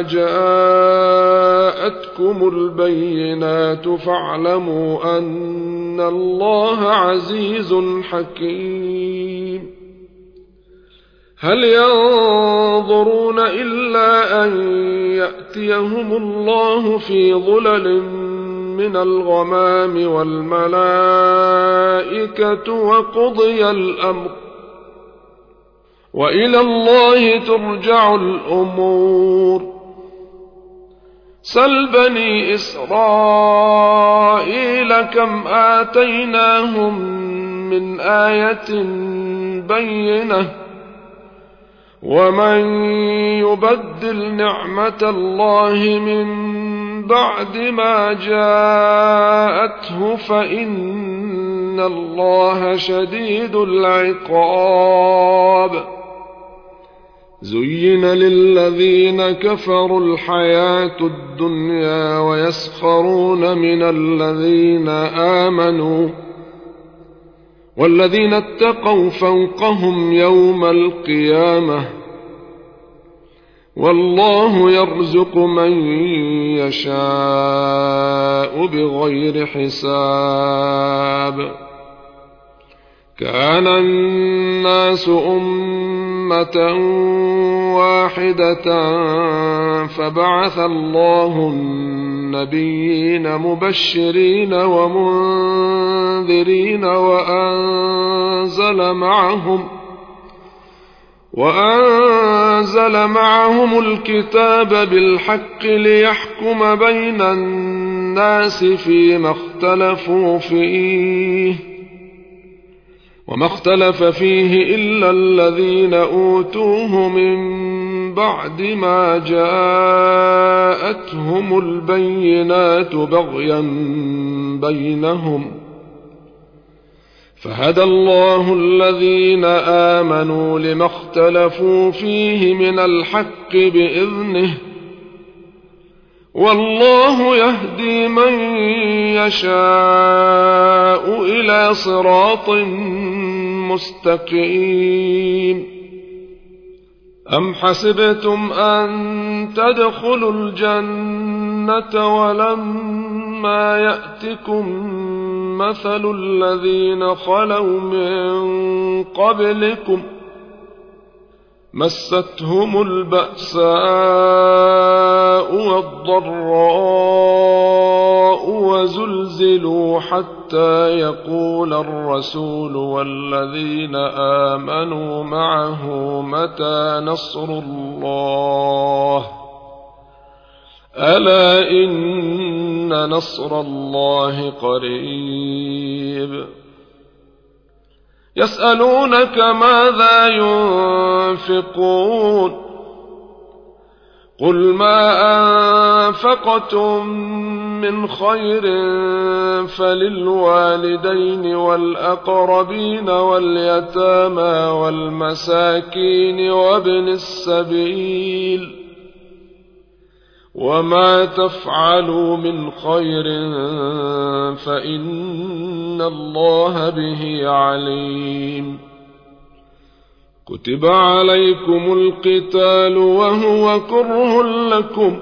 جاءتكم البينات فاعلموا أن الله عزيز حكيم هل ينظرون إلا أن يأتيهم الله في ظلل من الغمام والملائكة وقضي الأمر وإلى الله ترجع الأمور سل بني إسرائيل كم آتيناهم من آية بينة ومن يبدل نعمة الله من بعد ما جاءته فإن الله شديد العقاب زين للذين كفروا الحياة الدنيا ويسخرون من الذين آمنوا والذين اتقوا فوقهم يوم القيامة والله يرزق من يشاء بغير حساب كان الناس أمة واحدة فبعث الله النبيين مبشرين ومنذرين وأنزل معهم الكتاب بالحق ليحكم بين الناس فيما اختلفوا فيه وما اختلف فيه إلا الذين أوتوه من بعد ما جاءتهم البينات بغيا بينهم فهدى الله الذين آمنوا لما اختلفوا فيه من الحق بإذنه والله يهدي من يشاء إلى صراط مستقيم أم حسبتم أن تدخلوا الجنة ولما يأتكم مثل الذين خلوا من قبلكم مستهم البأساء والضراء وزلزلوا حتى يقول الرسول والذين آمنوا معه متى نصر الله ألا إن نصر الله قريب يسألونك ماذا ينفقون قل ما أنفقتم من خير فللوالدين والأقربين واليتامى والمساكين وابن السبيل وما تفعلوا من خير فإن الله به عليم كتب عليكم القتال وهو كره لكم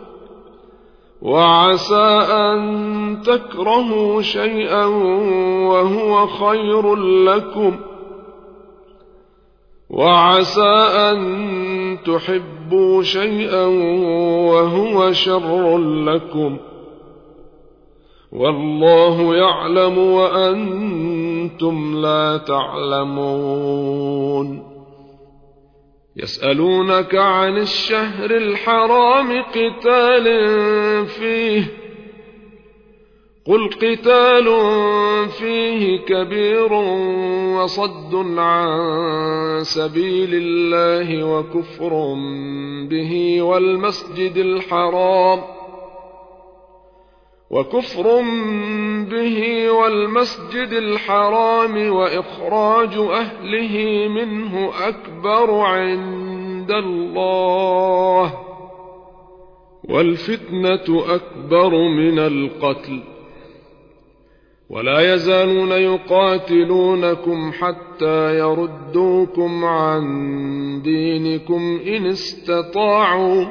وعسى أن تكرهوا شيئا وهو خير لكم وعسى أن تحبوا شيئا وهو شر لكم والله يعلم وأنتم لا تعلمون يسألونك عن الشهر الحرام قتال فيه قل قتال فيه كبير وصد عن سبيل الله وكفر به والمسجد الحرام وإخراج أهله منه أكبر عند الله والفتنة أكبر من القتل ولا يزالون يقاتلونكم حتى يردوكم عن دينكم إن استطاعوا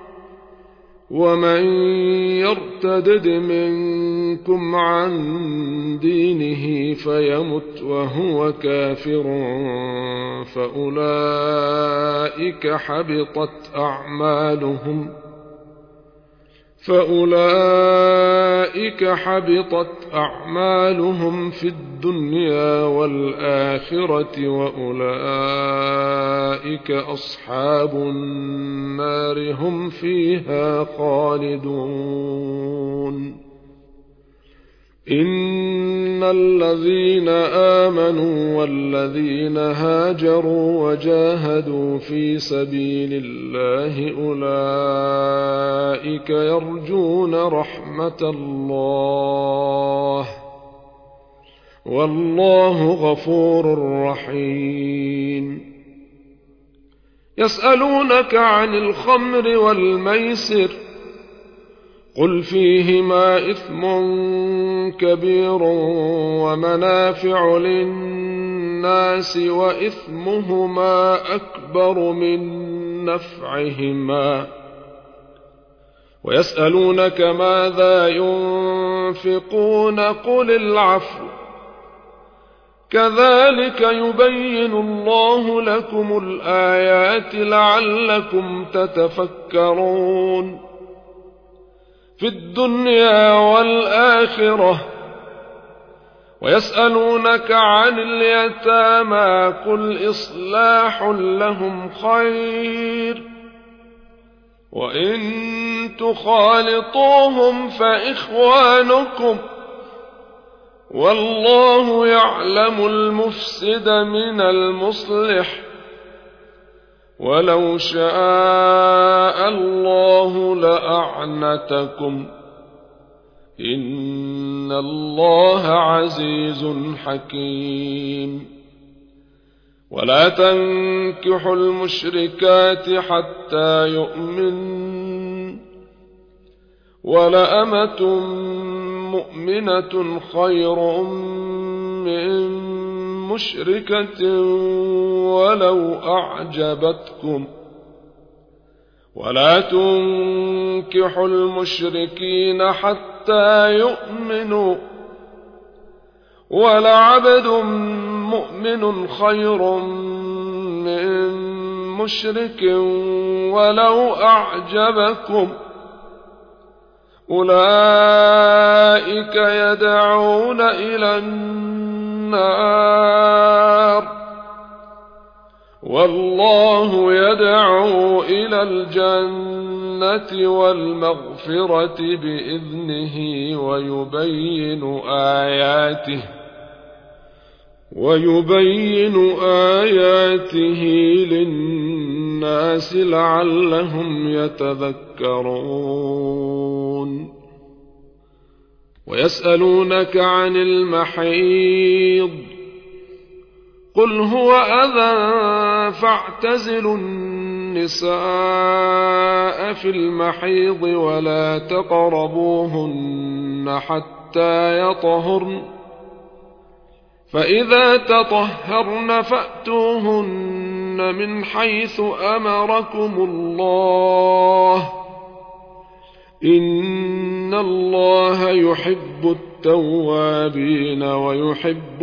ومن يرتدد منكم عن دينه فيمت وهو كافر فأولئك حبطت أعمالهم في الدنيا والآخرة وأولئك أصحاب النار هم فيها خالدون إن الذين آمنوا والذين هاجروا وجاهدوا في سبيل الله أولئك يرجون رحمة الله والله غفور رحيم يسألونك عن الخمر والميسر قل فيهما إثم كبير ومنافع للناس وإثمهما أكبر من نفعهما ويسألونك ماذا ينفقون قل العفو كذلك يبين الله لكم الآيات لعلكم تتفكرون في الدنيا والآخرة ويسألونك عن اليتامى قل إصلاح لهم خير وإن تخالطوهم فإخوانكم والله يعلم المفسد من المصلح ولو شاء الله لأعنتكم إن الله عزيز حكيم ولا تنكحوا المشركات حتى يؤمن ولأمة مؤمنة خير من مشركة ولو أعجبتكم ولا تنكحوا المشركين حتى يؤمنوا ولعبد مؤمن خير من مشرك ولو أعجبكم أولئك يدعون إلى النار والله يدعو إلى الجنة والمغفرة بإذنه ويبين آياته للناس لعلهم يتذكرون ويسألونك عن المحيض قل هو أذى فاعتزلوا النساء في المحيض ولا تقربوهن حتى يطهرن فإذا تطهرن فأتوهن من حيث أمركم الله إن الله يحب التوابين ويحب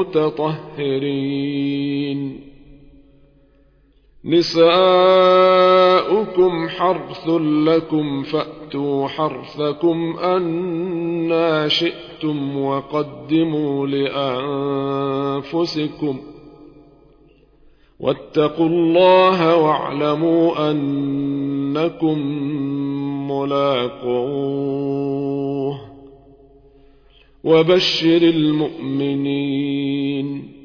المتطهرين نساؤكم حرث لكم فأتوا حرثكم أنى شئتم وقدموا لأنفسكم واتقوا الله واعلموا أنكم ملاقوه وبشر المؤمنين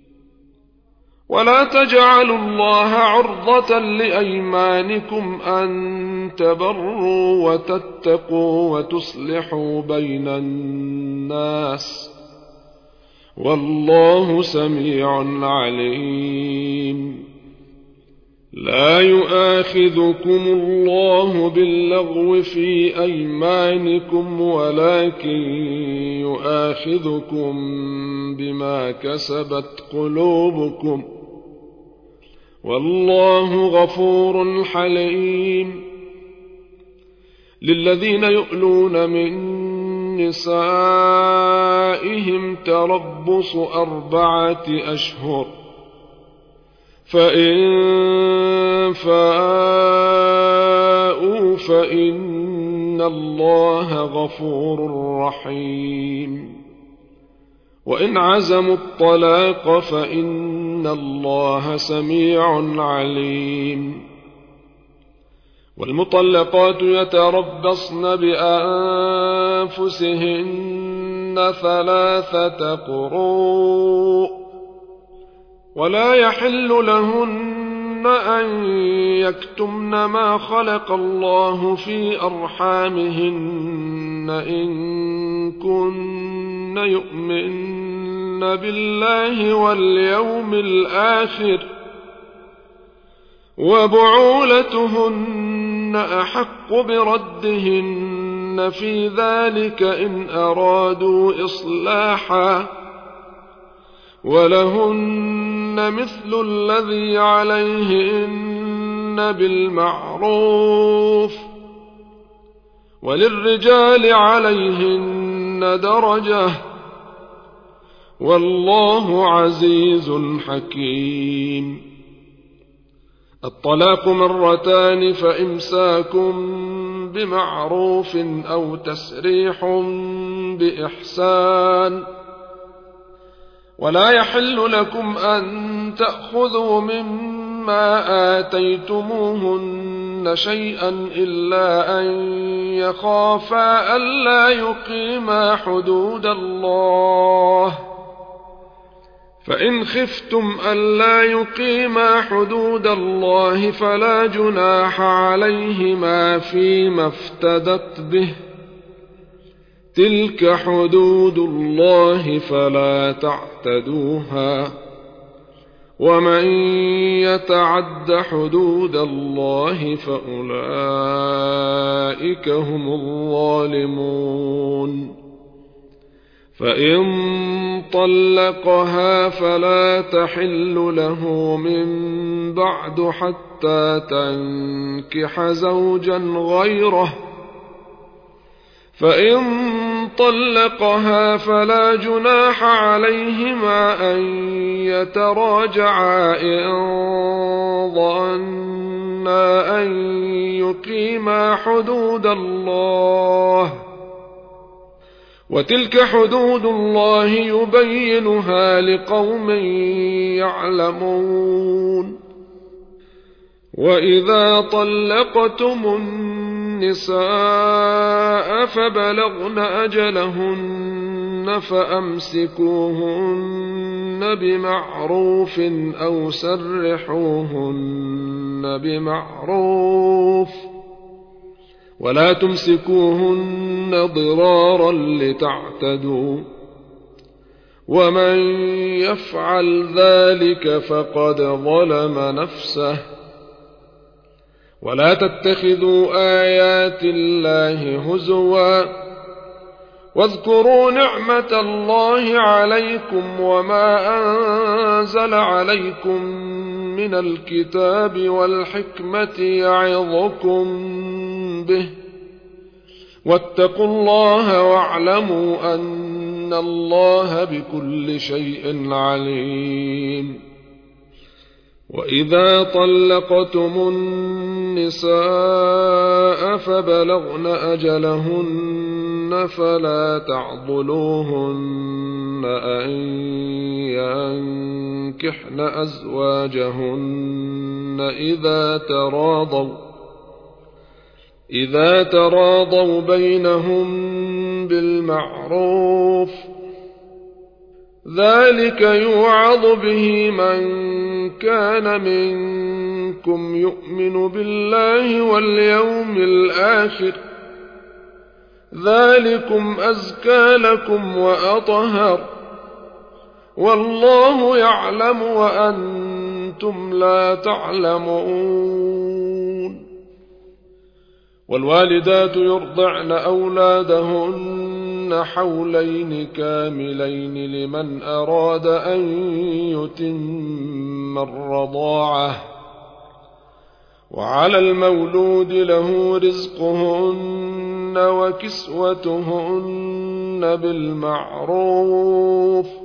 ولا تجعلوا الله عرضة لأيمانكم أن تبروا وتتقوا وتصلحوا بين الناس والله سميع عليم لا يؤاخذكم الله باللغو في أيمانكم ولكن يؤاخذكم بما كسبت قلوبكم والله غفور حليم للذين يؤلون من نسائهم تربص 4 أشهر فإن فاءوا فإن الله غفور رحيم وإن عزموا الطلاق فإن الله سميع عليم والمطلقات يتربصن بأنفسهن 3 قروء ولا يحل لهن أن يكتمن ما خلق الله في أرحامهن إن كن يؤمن بالله واليوم الآخر وبعولتهن أحق بردهن في ذلك إن أرادوا إصلاحا ولهن مثل الذي عليهن بالمعروف وللرجال عليهن درجة والله عزيز حكيم الطلاق 2 فإمساك بمعروف أو تسريح بإحسان ولا يحل لكم أن تأخذوا مما آتيتموهن شيئا إلا أن يخافا ألا يقيما حدود الله فإن خفتم ألا يقيما حدود الله فلا جناح عليهما فيما افتدت به تلك حدود الله فلا تعتدوها ومن يتعد حدود الله فأولئك هم الظالمون فإن طلقها فلا تحل له من بعد حتى تنكح زوجا غيره فإن طلقها فلا جناح عليهما أن يتراجعا إن ظنا أن يقيما حدود الله وتلك حدود الله يبينها لقوم يعلمون. وإذا طلقتم النساء فبلغن أجلهن فأمسكوهن بمعروف أو سرحوهن بمعروف ولا تمسكوهن ضرارا لتعتدوا ومن يفعل ذلك فقد ظلم نفسه. ولا تتخذوا آيات الله هزوا واذكروا نعمة الله عليكم وما أنزل عليكم من الكتاب والحكمة يعظكم به واتقوا الله واعلموا أن الله بكل شيء عليم. وإذا طلقتم النساء فبلغن أجلهن فلا تعضلوهن أن ينكحن أزواجهن إذا تراضوا بينهم بالمعروف ذلك يوعظ به من كان منكم يؤمن بالله واليوم الآخر ذلكم أزكى لكم وأطهر والله يعلم وأنتم لا تعلمون. والوالدات يرضعن أولادهن حولين كاملين لمن أراد أن يتم الرضاعة وعلى المولود له رزقهن وكسوتهن بالمعروف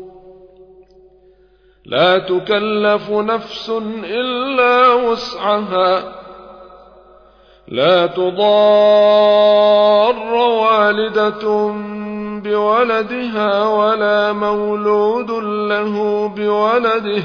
لا تكلف نفس إلا وسعها لا تضار والدة بولدها ولا مولود له بولده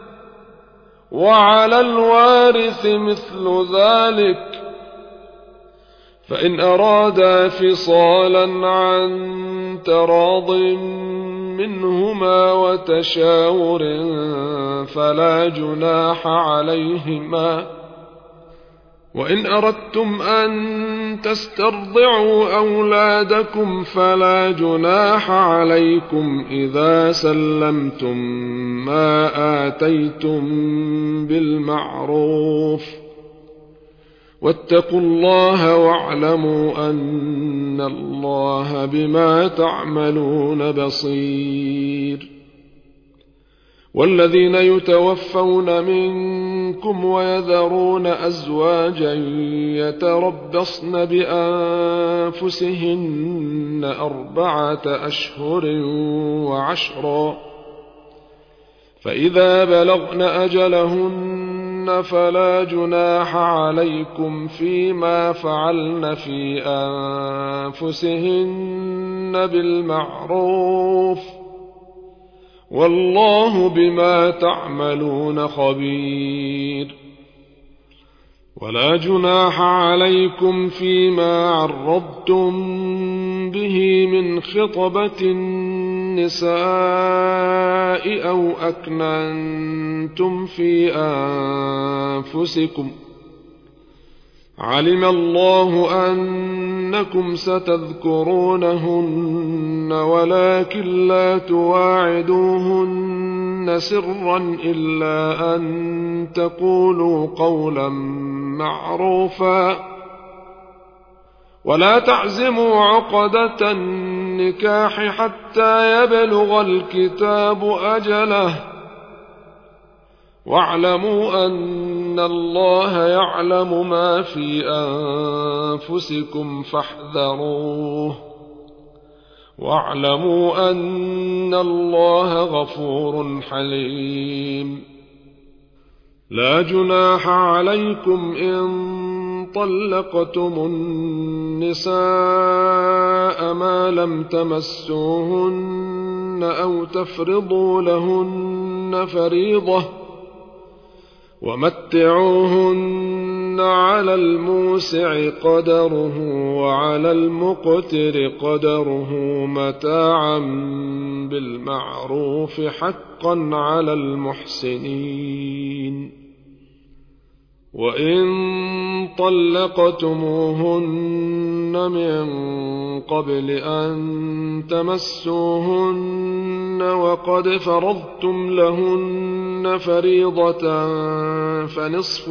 وعلى الوارث مثل ذلك فإن أرادا فصالا عن تراض منهما وتشاور فلا جناح عليهما. وإن أردتم أن تسترضعوا أولادكم فلا جناح عليكم إذا سلمتم ما آتيتم بالمعروف واتقوا الله واعلموا أن الله بما تعملون بصير. والذين يتوفون منكم ويذرون أزواجا يتربصن بأنفسهن 4 أشهر وعشرا فإذا بلغن أجلهن فلا جناح عليكم فيما فعلن في أنفسهن بالمعروف والله بما تعملون خبير. ولا جناح عليكم فيما عرضتم به من خطبة النساء أو أكننتم في أنفسكم علم الله أنكم ستذكرونهن ولكن لا تواعدوهن سرا إلا أن تقولوا قولا معروفا ولا تعزموا عقدة النكاح حتى يبلغ الكتاب أجله واعلموا أن الله يعلم ما في أنفسكم فاحذروه واعلموا أن الله غفور حليم. لا جناح عليكم إن طلقتم النساء ما لم تمسوهن أو تفرضوا لهن فريضة، ومتعوهن على الموسع قدره وعلى المقتر قدره متاعا بالمعروف حقا على المحسنين. وإن طلقتموهن من قبل أن تمسوهن وقد فرضتم لهن فريضة فنصف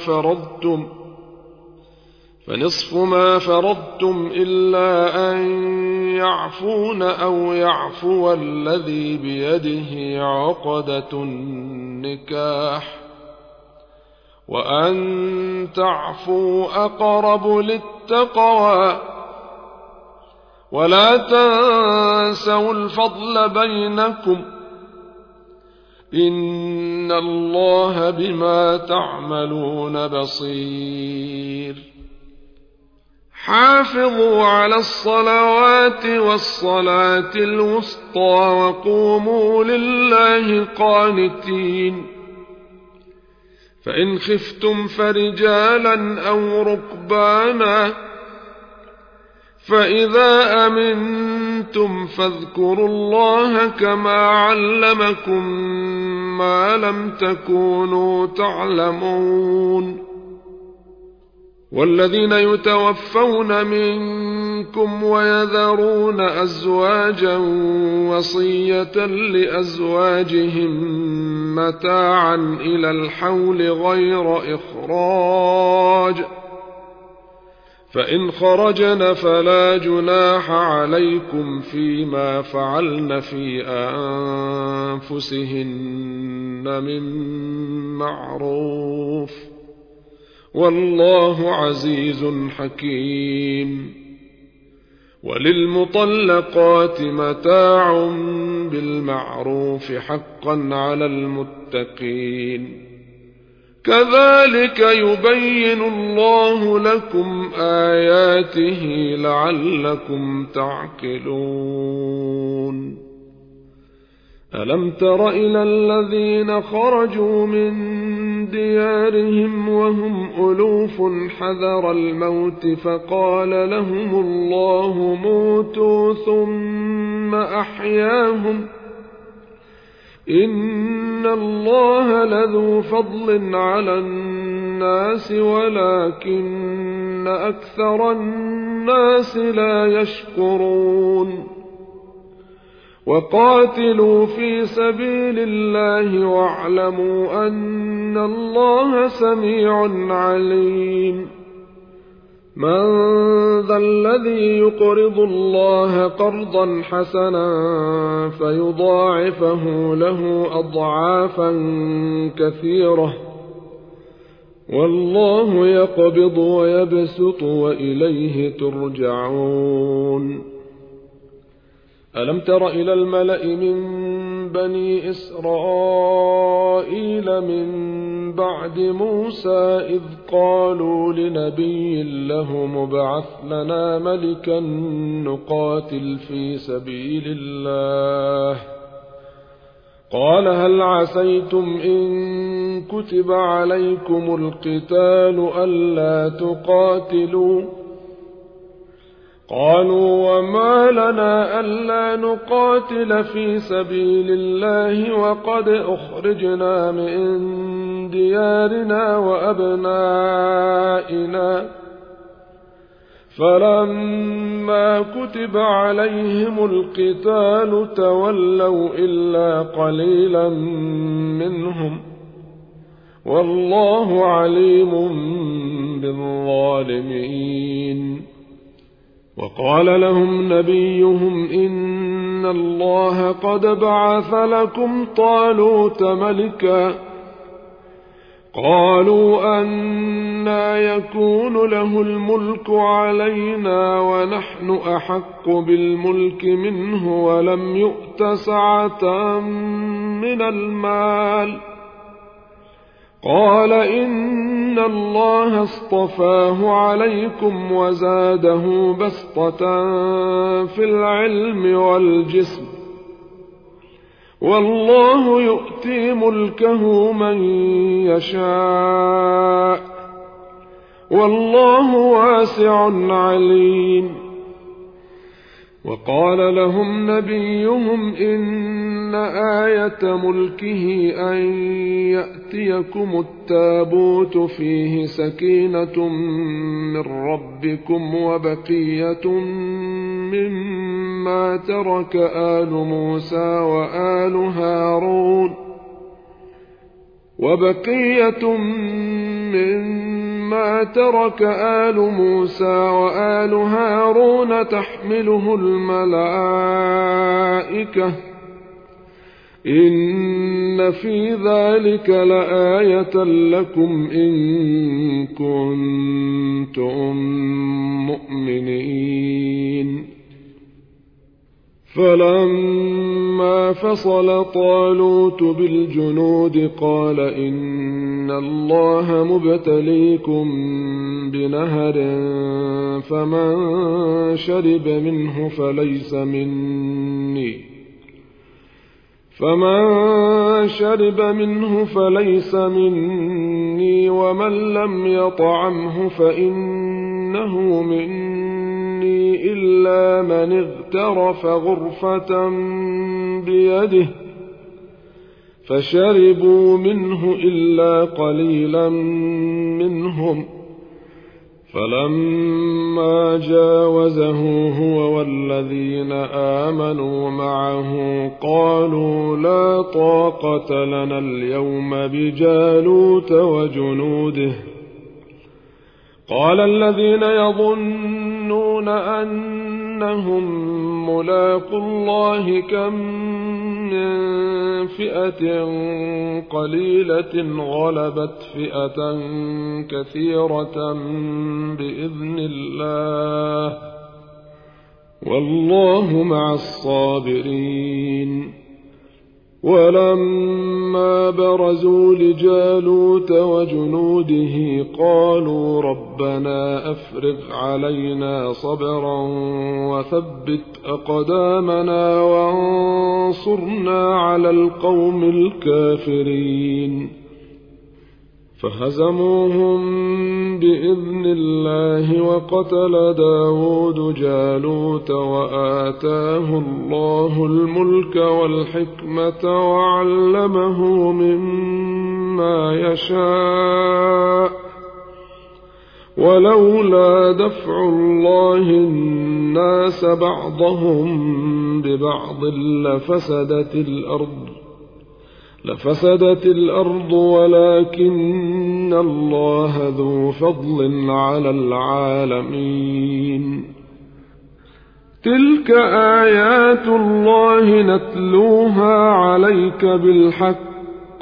ما فرضتم إلا أن يعفون أو يعفو الذي بيده عقدة النكاح، وأن تعفوا أقرب للتقوى. ولا تنسوا الفضل بينكم، إن الله بما تعملون بصير. حافظوا على الصلوات والصلاة الوسطى وقوموا لله قانتين. فإن خفتم فرجالا أو ركبانا، فإذا أمنتم فاذكروا الله كما علمكم ما لم تكونوا تعلمون. والذين يتوفون منكم ويذرون أزواجا وصية لأزواجهم متاعا إلى الحول غير إخراج، فإن خرجن فلا جناح عليكم فيما فعلن في أنفسهن من معروف، والله عزيز حكيم. وللمطلقات متاع بالمعروف حقا على المتقين. كذلك يبين الله لكم آياته لعلكم تعقلون. ألم تر إلى الذين خرجوا من ديارهم وهم ألوف حذر الموت فقال لهم الله موتوا ثم أحياهم، إن الله لذو فضل على الناس ولكن أكثر الناس لا يشكرون. وقاتلوا في سبيل الله واعلموا أن الله سميع عليم. من ذا الذي يقرض الله قرضا حسنا فيضاعفه له أضعافا كثيرة، والله يقبض ويبسط وإليه ترجعون. ألم تر إلى الملأ من بني إسرائيل من بعد موسى إذ قالوا لنبي له مبعث لنا ملكا نقاتل في سبيل الله، قال هل عسيتم إن كتب عليكم القتال ألا تقاتلوا؟ قالوا وما لنا ألا نقاتل في سبيل الله وقد أخرجنا من ديارنا وأبنائنا، فلما كتب عليهم القتال تولوا إلا قليلا منهم، والله عليم بالظالمين. وقال لهم نبيهم إن الله قد بعث لكم طالوت ملكا، قالوا أنى يكون له الملك علينا ونحن أحق بالملك منه ولم يؤت سعة من المال. قال إن الله اصطفاه عليكم وزاده بسطة في العلم والجسم والله يؤتي ملكه من يشاء والله واسع عليم. وقال لهم نبيهم إن آية ملكه أن يأتيكم التابوت فيه سكينة من ربكم وبقية مما ترك آل موسى وآل هارون تحمله الملائكة إن في ذلك لآية لكم إن كنتم مؤمنين. فلما فصل طالوت بالجنود قال إن الله مبتليكم بنهر فمن شرب منه فليس مني ومن لم يطعمه فإنه مني إلا من اغترف غرفة بيده فشربوا منه إلا قليلا منهم. فلما جاوزه هو والذين آمنوا معه قالوا لا طاقة لنا اليوم بجالوت وجنوده. قال الذين يظنون أنهم ملاقو الله كم من فئة قليلة غلبت فئة كثيرة بإذن الله والله مع الصابرين. ولما برزوا لجالوت وجنوده قالوا ربنا أفرغ علينا صبرا وثبت أقدامنا وانصرنا على القوم الكافرين. فهزموهم بإذن الله وقتل داود جالوت وآتاه الله الملك والحكمة وعلمه مما يشاء ولولا دفع الله الناس بعضهم ببعض لفسدت الأرض ولكن الله ذو فضل على العالمين. تلك آيات الله نتلوها عليك بالحق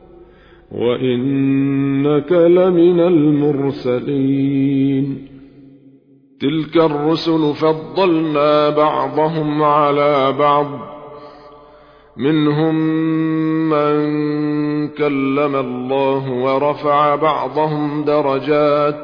وإنك لمن المرسلين. تلك الرسل فضلنا بعضهم على بعض منهم من كلم الله ورفع بعضهم درجات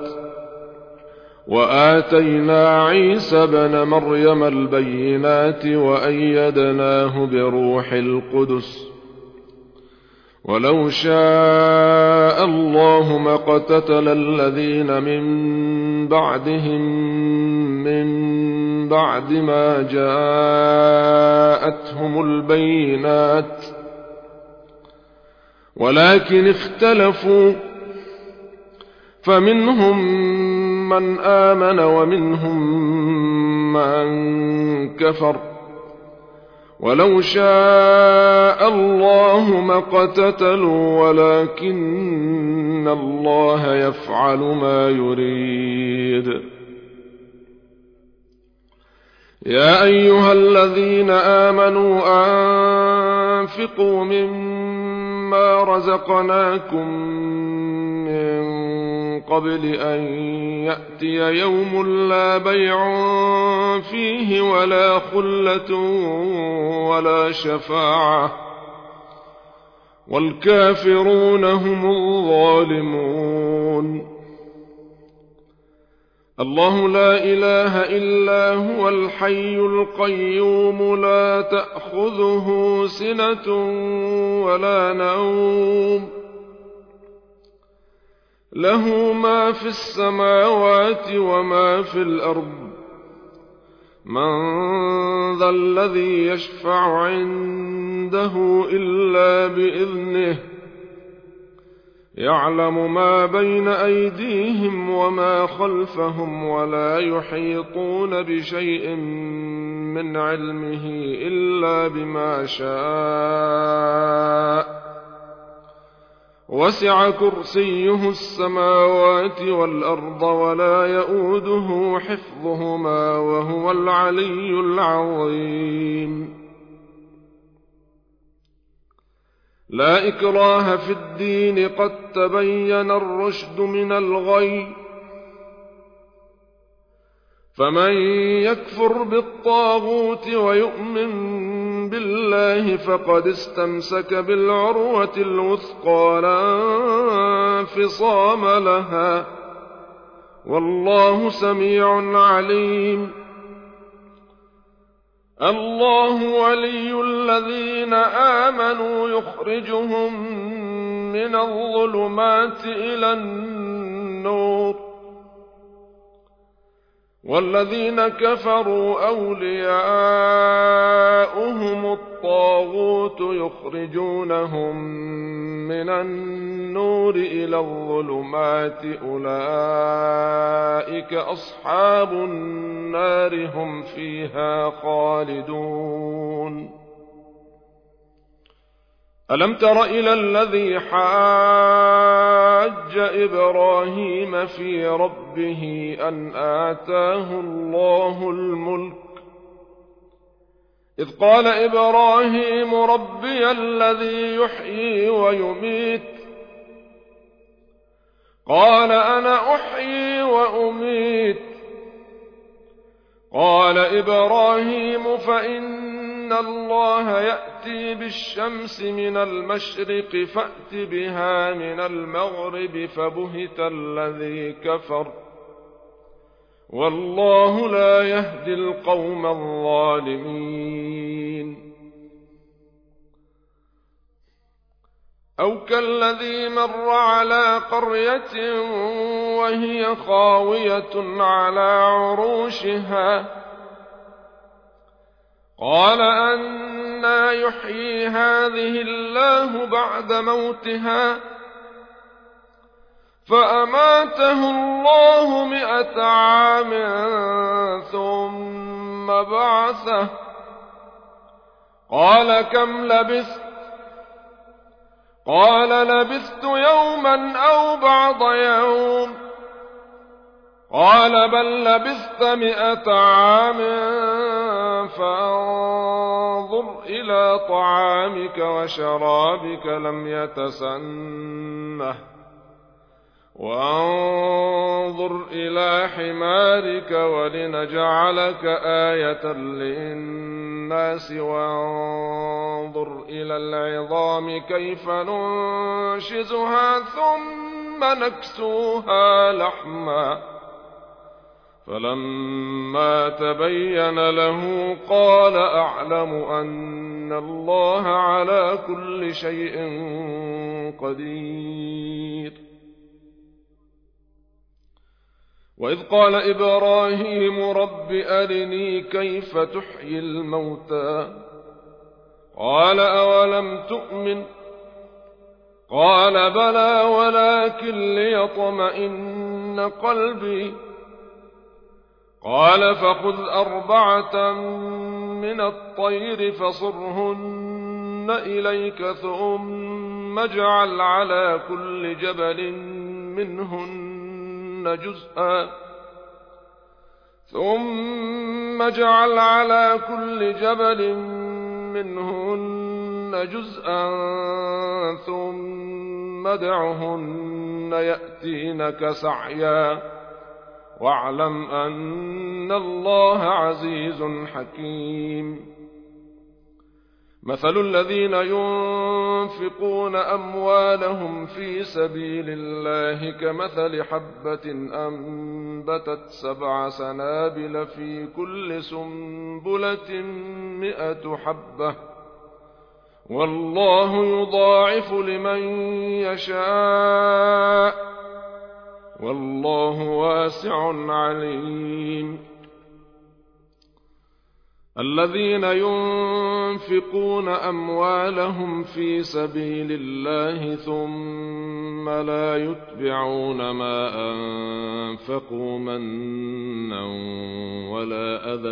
وآتينا عيسى بن مريم البينات وأيدناه بروح القدس ولو شاء الله ما اقتتل الذين من بعدهم من بعد ما جاءتهم البينات ولكن اختلفوا فمنهم من آمن ومنهم من كفر ولو شاء الله ما اقتتلوا ولكن الله يفعل ما يريد. يا أيها الذين آمنوا أنفقوا مما رزقناكم قبل أن يأتي يوم لا بيع فيه ولا خلة ولا شفاعة والكافرون هم الظالمون. الله لا إله إلا هو الحي القيوم لا تأخذه سنة ولا نوم له ما في السماوات وما في الأرض من ذا الذي يشفع عنده إلا بإذنه يعلم ما بين أيديهم وما خلفهم ولا يحيطون بشيء من علمه إلا بما شاء وسع كرسيه السماوات والأرض ولا يئوده حفظهما وهو العلي العظيم. لا إكراه في الدين قد تبين الرشد من الغي فمن يكفر بالطاغوت ويؤمن بالله فقد استمسك بالعروة الوثقى لا انفصام لها والله سميع عليم. الله ولي الذين آمنوا يخرجهم من الظلمات إلى النور والذين كفروا أولياؤهم الطاغوت يخرجونهم من النور إلى الظلمات أولئك أصحاب النار هم فيها خالدون. ألم تر إلى الذي حاج إبراهيم في ربه أن آتاه الله الملك إذ قال إبراهيم ربي الذي يحيي ويميت قال أنا أحيي وأميت قال إبراهيم فإن الله يأتي بالشمس من المشرق فأت بها من المغرب فبهت الذي كفر والله لا يهدي القوم الظالمين. أو كالذي مر على قرية وهي خاوية على عروشها قال أنى يحيي هذه الله بعد موتها فأماته الله 100 عام ثم بعثه قال كم لبثت قال لبثت يوما أو بعض يوم قال بل لبثت 100 عام فانظر إلى طعامك وشرابك لم يتسنه وانظر إلى حمارك ولنجعلك آية للناس وانظر إلى العظام كيف ننشزها ثم نكسوها لحما فلما تبين له قال أعلم أن الله على كل شيء قدير. وإذ قال إبراهيم رب أرني كيف تحيي الموتى قال أولم تؤمن قال بلى ولكن ليطمئن قلبي قال فخذ 4 من الطير فصرهن إليك ثم اجعل على كل جبل منهن جزءا ثم ادعهن يأتينك سعيا واعلم أن الله عزيز حكيم مثل الذين ينفقون أموالهم في سبيل الله كمثل حبة أنبتت 7 سنابل في كل سنبلة 100 حبة والله يضاعف لمن يشاء والله واسع عليم الذين ينفقون أموالهم في سبيل الله ثم لا يتبعون ما أنفقوا منا ولا أذى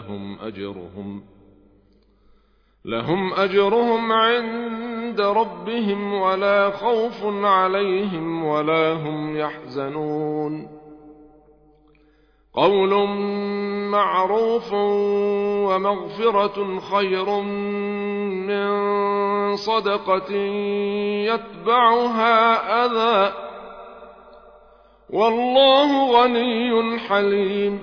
لهم أجرهم عند ربهم ولا خوف عليهم ولا هم يحزنون قول معروف ومغفرة خير من صدقة يتبعها أذى والله غني حليم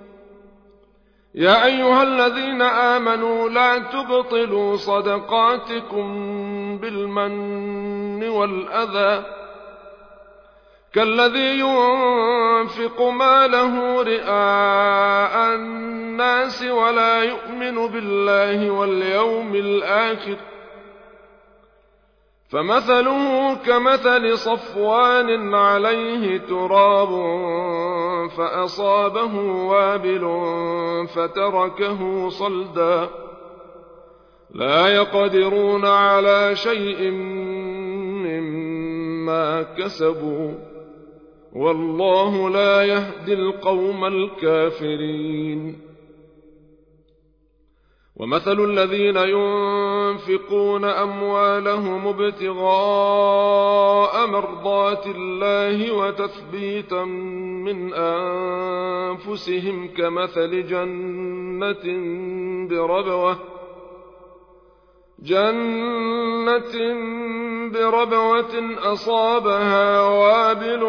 يا أيها الذين آمنوا لا تبطلوا صدقاتكم بالمن والأذى كالذي ينفق ماله رئاء الناس ولا يؤمن بالله واليوم الآخر فمثله كمثل صفوان عليه تراب فأصابه وابل فتركه صلدا لا يقدرون على شيء مما كسبوا والله لا يهدي القوم الكافرين ومثل الذين ينفقون أموالهم ابتغاء مرضات الله وتثبيتا من أنفسهم كمثل جنة بربوة أصابها وابل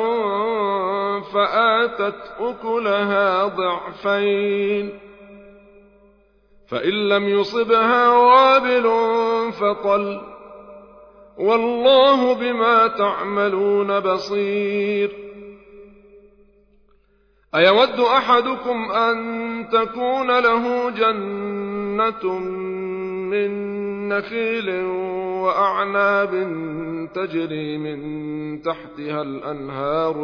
فآتت أكلها ضعفين فإن لم يصبها وابل فطل والله بما تعملون بصير أيود أحدكم أن تكون له جنة من نخيل وأعناب تجري من تحتها الأنهار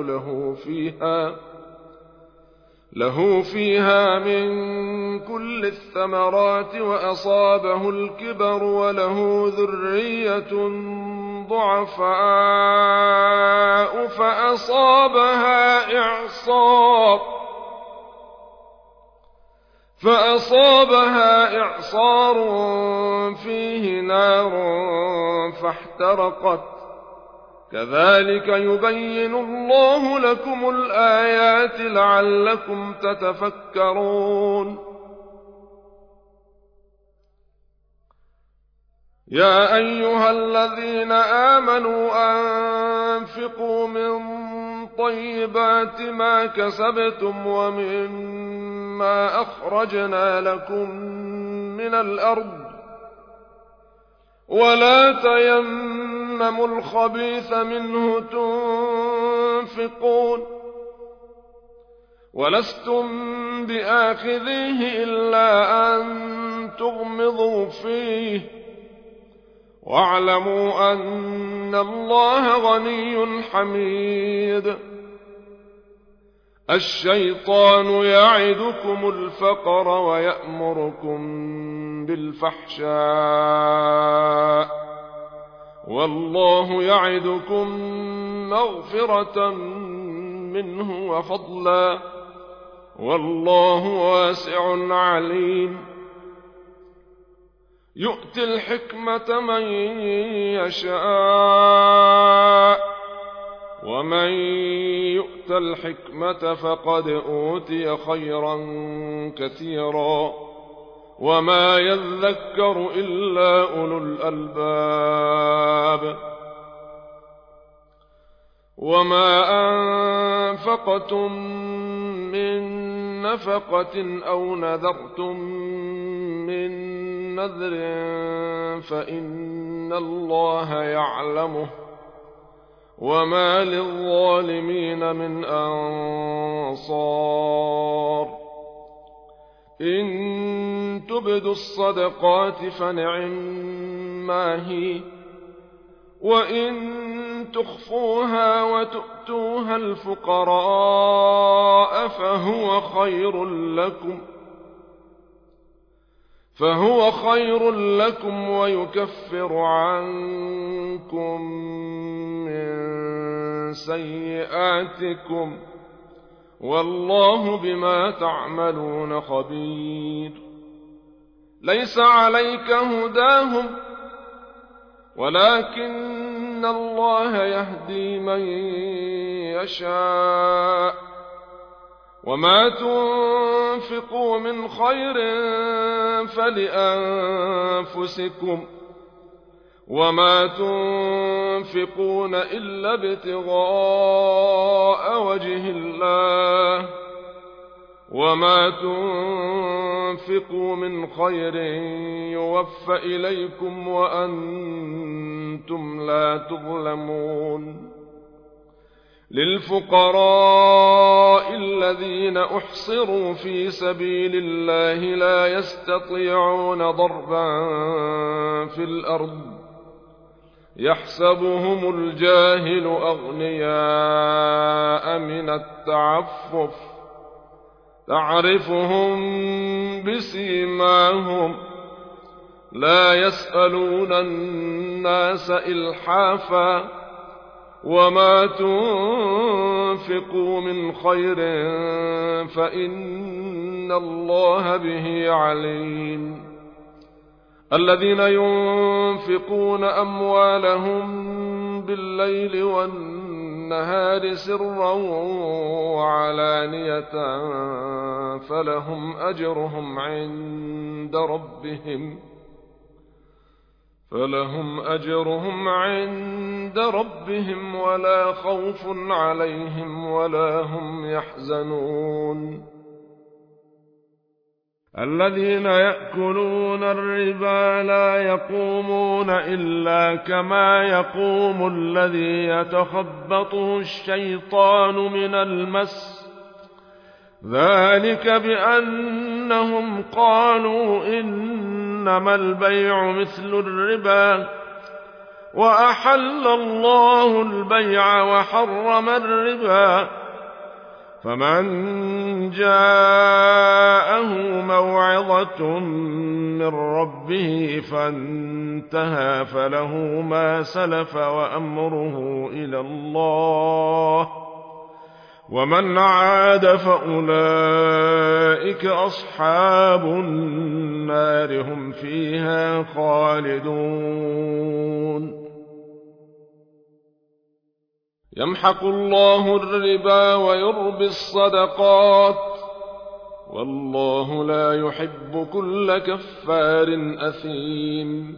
له فيها من كل الثمرات وأصابه الكبر وله ذرية ضعفاء فأصابها إعصار فيه نار فاحترقت كذلك يبين الله لكم الآيات لعلكم تتفكرون يا أيها الذين آمنوا أنفقوا من طيبات ما كسبتم ومما أخرجنا لكم من الأرض ولا تيمموا الخبيث منه تنفقون ولستم بآخذيه إلا أن تغمضوا فيه واعلموا أن الله غني حميد الشيطان يعدكم الفقر ويأمركم بالفحشاء والله يعدكم مغفرة منه وفضلا والله واسع عليم يؤتي الحكمة من يشاء ومن يؤت الحكمة فقد أوتي خيرا كثيرا وما يذكر إلا أولو الألباب وما أنفقتم من نفقة أو نذرتم من نذر فإن الله يعلمه وما للظالمين من أنصار إن تبدوا الصدقات فنعما هي وإن تخفوها وتؤتوها الفقراء فهو خير لكم ويكفر عنكم من سيئاتكم والله بما تعملون خبير ليس عليك هداهم ولكن الله يهدي من يشاء وما تنفقوا من خير فلأنفسكم وما تنفقون إلا ابتغاء وجه الله وما تنفقوا من خير يوفى إليكم وأنتم لا تظلمون للفقراء الذين أحصروا في سبيل الله لا يستطيعون ضربا في الأرض يحسبهم الجاهل أغنياء من التعفف تعرفهم بسيماهم لا يسألون الناس إلحافا وما تنفقوا من خير فإن الله به عليم الذين ينفقون أموالهم بالليل والنهار سرا وعلانية فلهم أجرهم عند ربهم ولا خوف عليهم ولا هم يحزنون الذين يأكلون الربا لا يقومون إلا كما يقوم الذي يتخبطه الشيطان من المس ذلك بأنهم قالوا إنما البيع مثل الربا وأحل الله البيع وحرم الربا فمن جاءه موعظة من ربه فانتهى فله ما سلف وأمره إلى الله ومن عاد فأولئك أصحاب النار هم فيها خالدون يمحق الله الربا ويربي الصدقات والله لا يحب كل كفار أثيم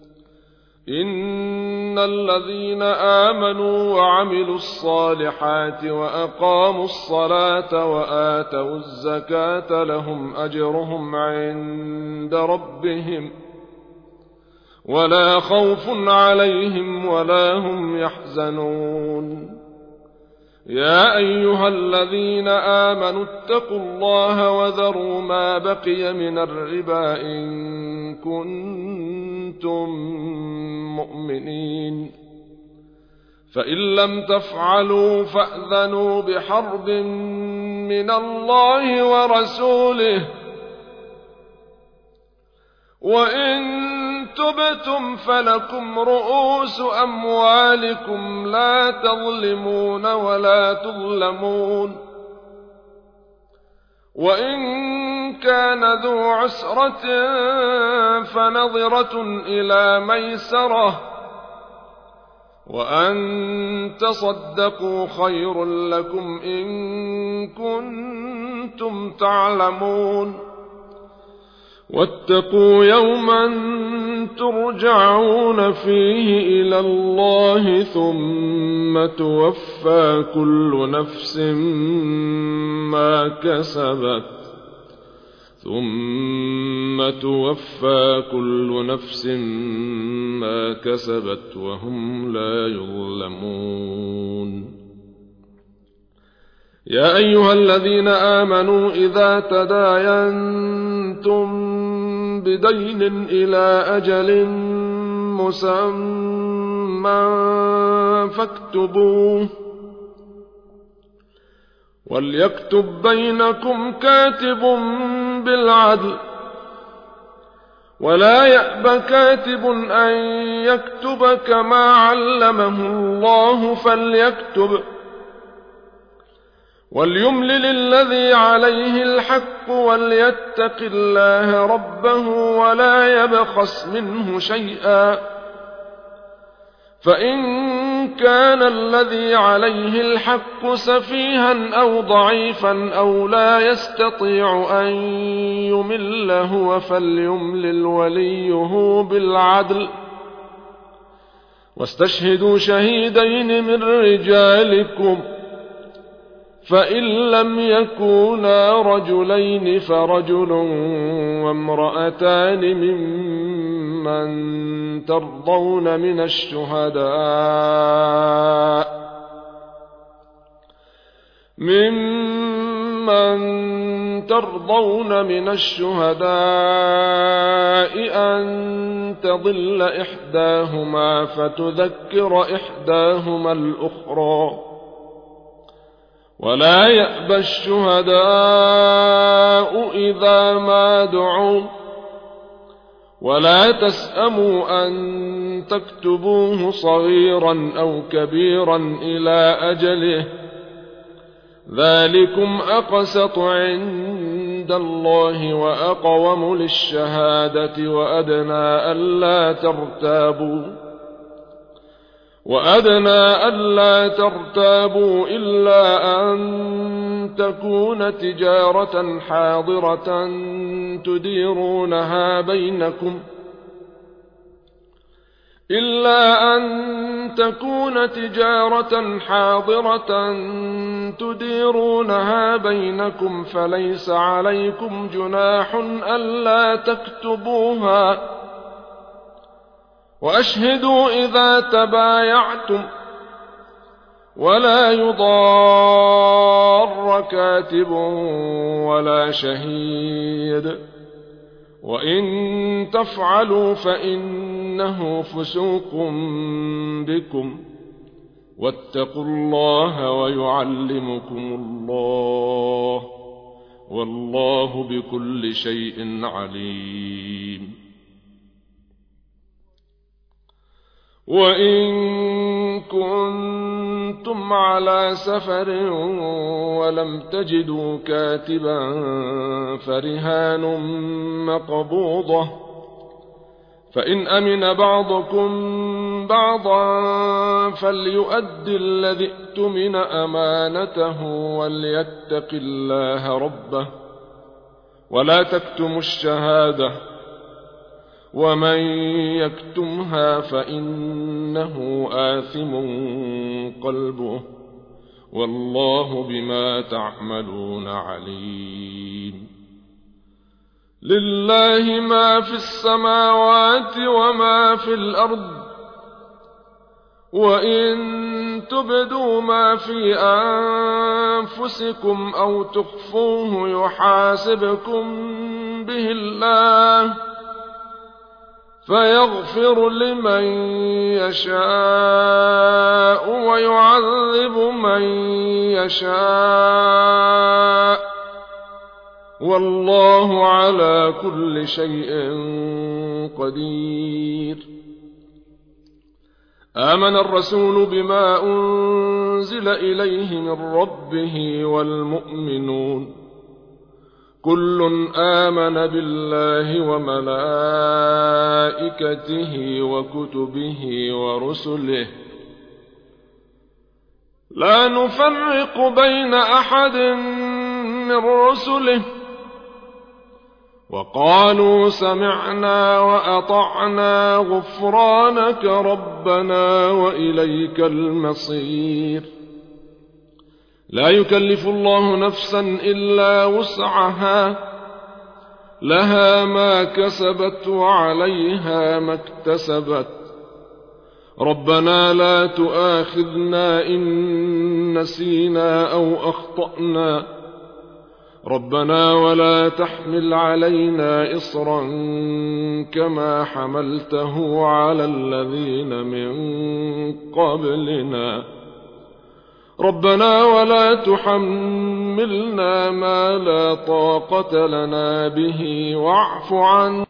إن الذين آمنوا وعملوا الصالحات وأقاموا الصلاة وآتوا الزكاة لهم أجرهم عند ربهم ولا خوف عليهم ولا هم يحزنون يا أيها الذين آمنوا اتقوا الله وذروا ما بقي من الربا إن كنتم مؤمنين فإن لم تفعلوا فأذنوا بحرب من الله ورسوله وإن تبتم فلكم رؤوس أموالكم لا تظلمون ولا تظلمون وإن كان ذو عسرة فنظرة إلى ميسرة وأن تصدقوا خير لكم إن كنتم تعلمون واتقوا يوما ترجعون فيه إلى الله ثم توفى كل نفس ما كسبت وهم لا يظلمون. يا أيها الذين آمنوا إذا تداينتم بدين إلى أجل مسمى فاكتبوه، وليكتب بينكم كاتب بالعدل، ولا يأب كاتب أن يكتب كما علمه الله فليكتب، وليملل الذي عليه الحق وليتق الله ربه ولا يبخس منه شيئا، فإن كان الذي عليه الحق سفيها أو ضعيفا أو لا يستطيع أن يمل هو فليملل وليه بالعدل، واستشهدوا شهيدين من رجالكم، فإن لم يكونا رجلين فرجل وامرأتان ممن ترضون من الشهداء أن تضل إحداهما فتذكر إحداهما الأخرى، ولا يأبى الشهداء إذا ما دعوا، ولا تسأموا أن تكتبوه صغيرا أو كبيرا إلى أجله، ذلكم أقسط عند الله وأقوم للشهادة وأدنى ألا ترتابوا إلا أن تكون تجارة حاضرة تديرونها بينكم فليس عليكم جناح ألا تكتبوها، وأشهدوا إذا تبايعتم، ولا يضار كاتب ولا شهيد، وإن تفعلوا فإنه فسوق بكم، واتقوا الله ويعلمكم الله، والله بكل شيء عليم. وإن كنتم على سفر ولم تجدوا كاتبا فرهان مقبوضة، فإن أمن بعضكم بعضا فليؤدي الذي اؤتمن أمانته وليتق الله ربه، ولا تكتموا الشهادة، ومن يكتمها فإنه آثم قلبه، والله بما تعملون عليم. لله ما في السماوات وما في الأرض، وإن تبدوا ما في أنفسكم أو تخفوه يحاسبكم به الله، فيغفر لمن يشاء ويعذب من يشاء، والله على كل شيء قدير. آمن الرسول بما أنزل إليه من ربه والمؤمنون كل آمن بالله وملائكته وكتبه ورسله لا نفرق بين أحد من رسله وقالوا سمعنا وأطعنا غفرانك ربنا وإليك المصير. لا يكلف الله نفسا إلا وسعها، لها ما كسبت وعليها ما اكتسبت. ربنا لا تؤاخذنا إن نسينا أو أخطأنا، ربنا ولا تحمل علينا إصرا كما حملته على الذين من قبلنا، ربنا ولا تحملنا ما لا طاقة لنا به واعف عنا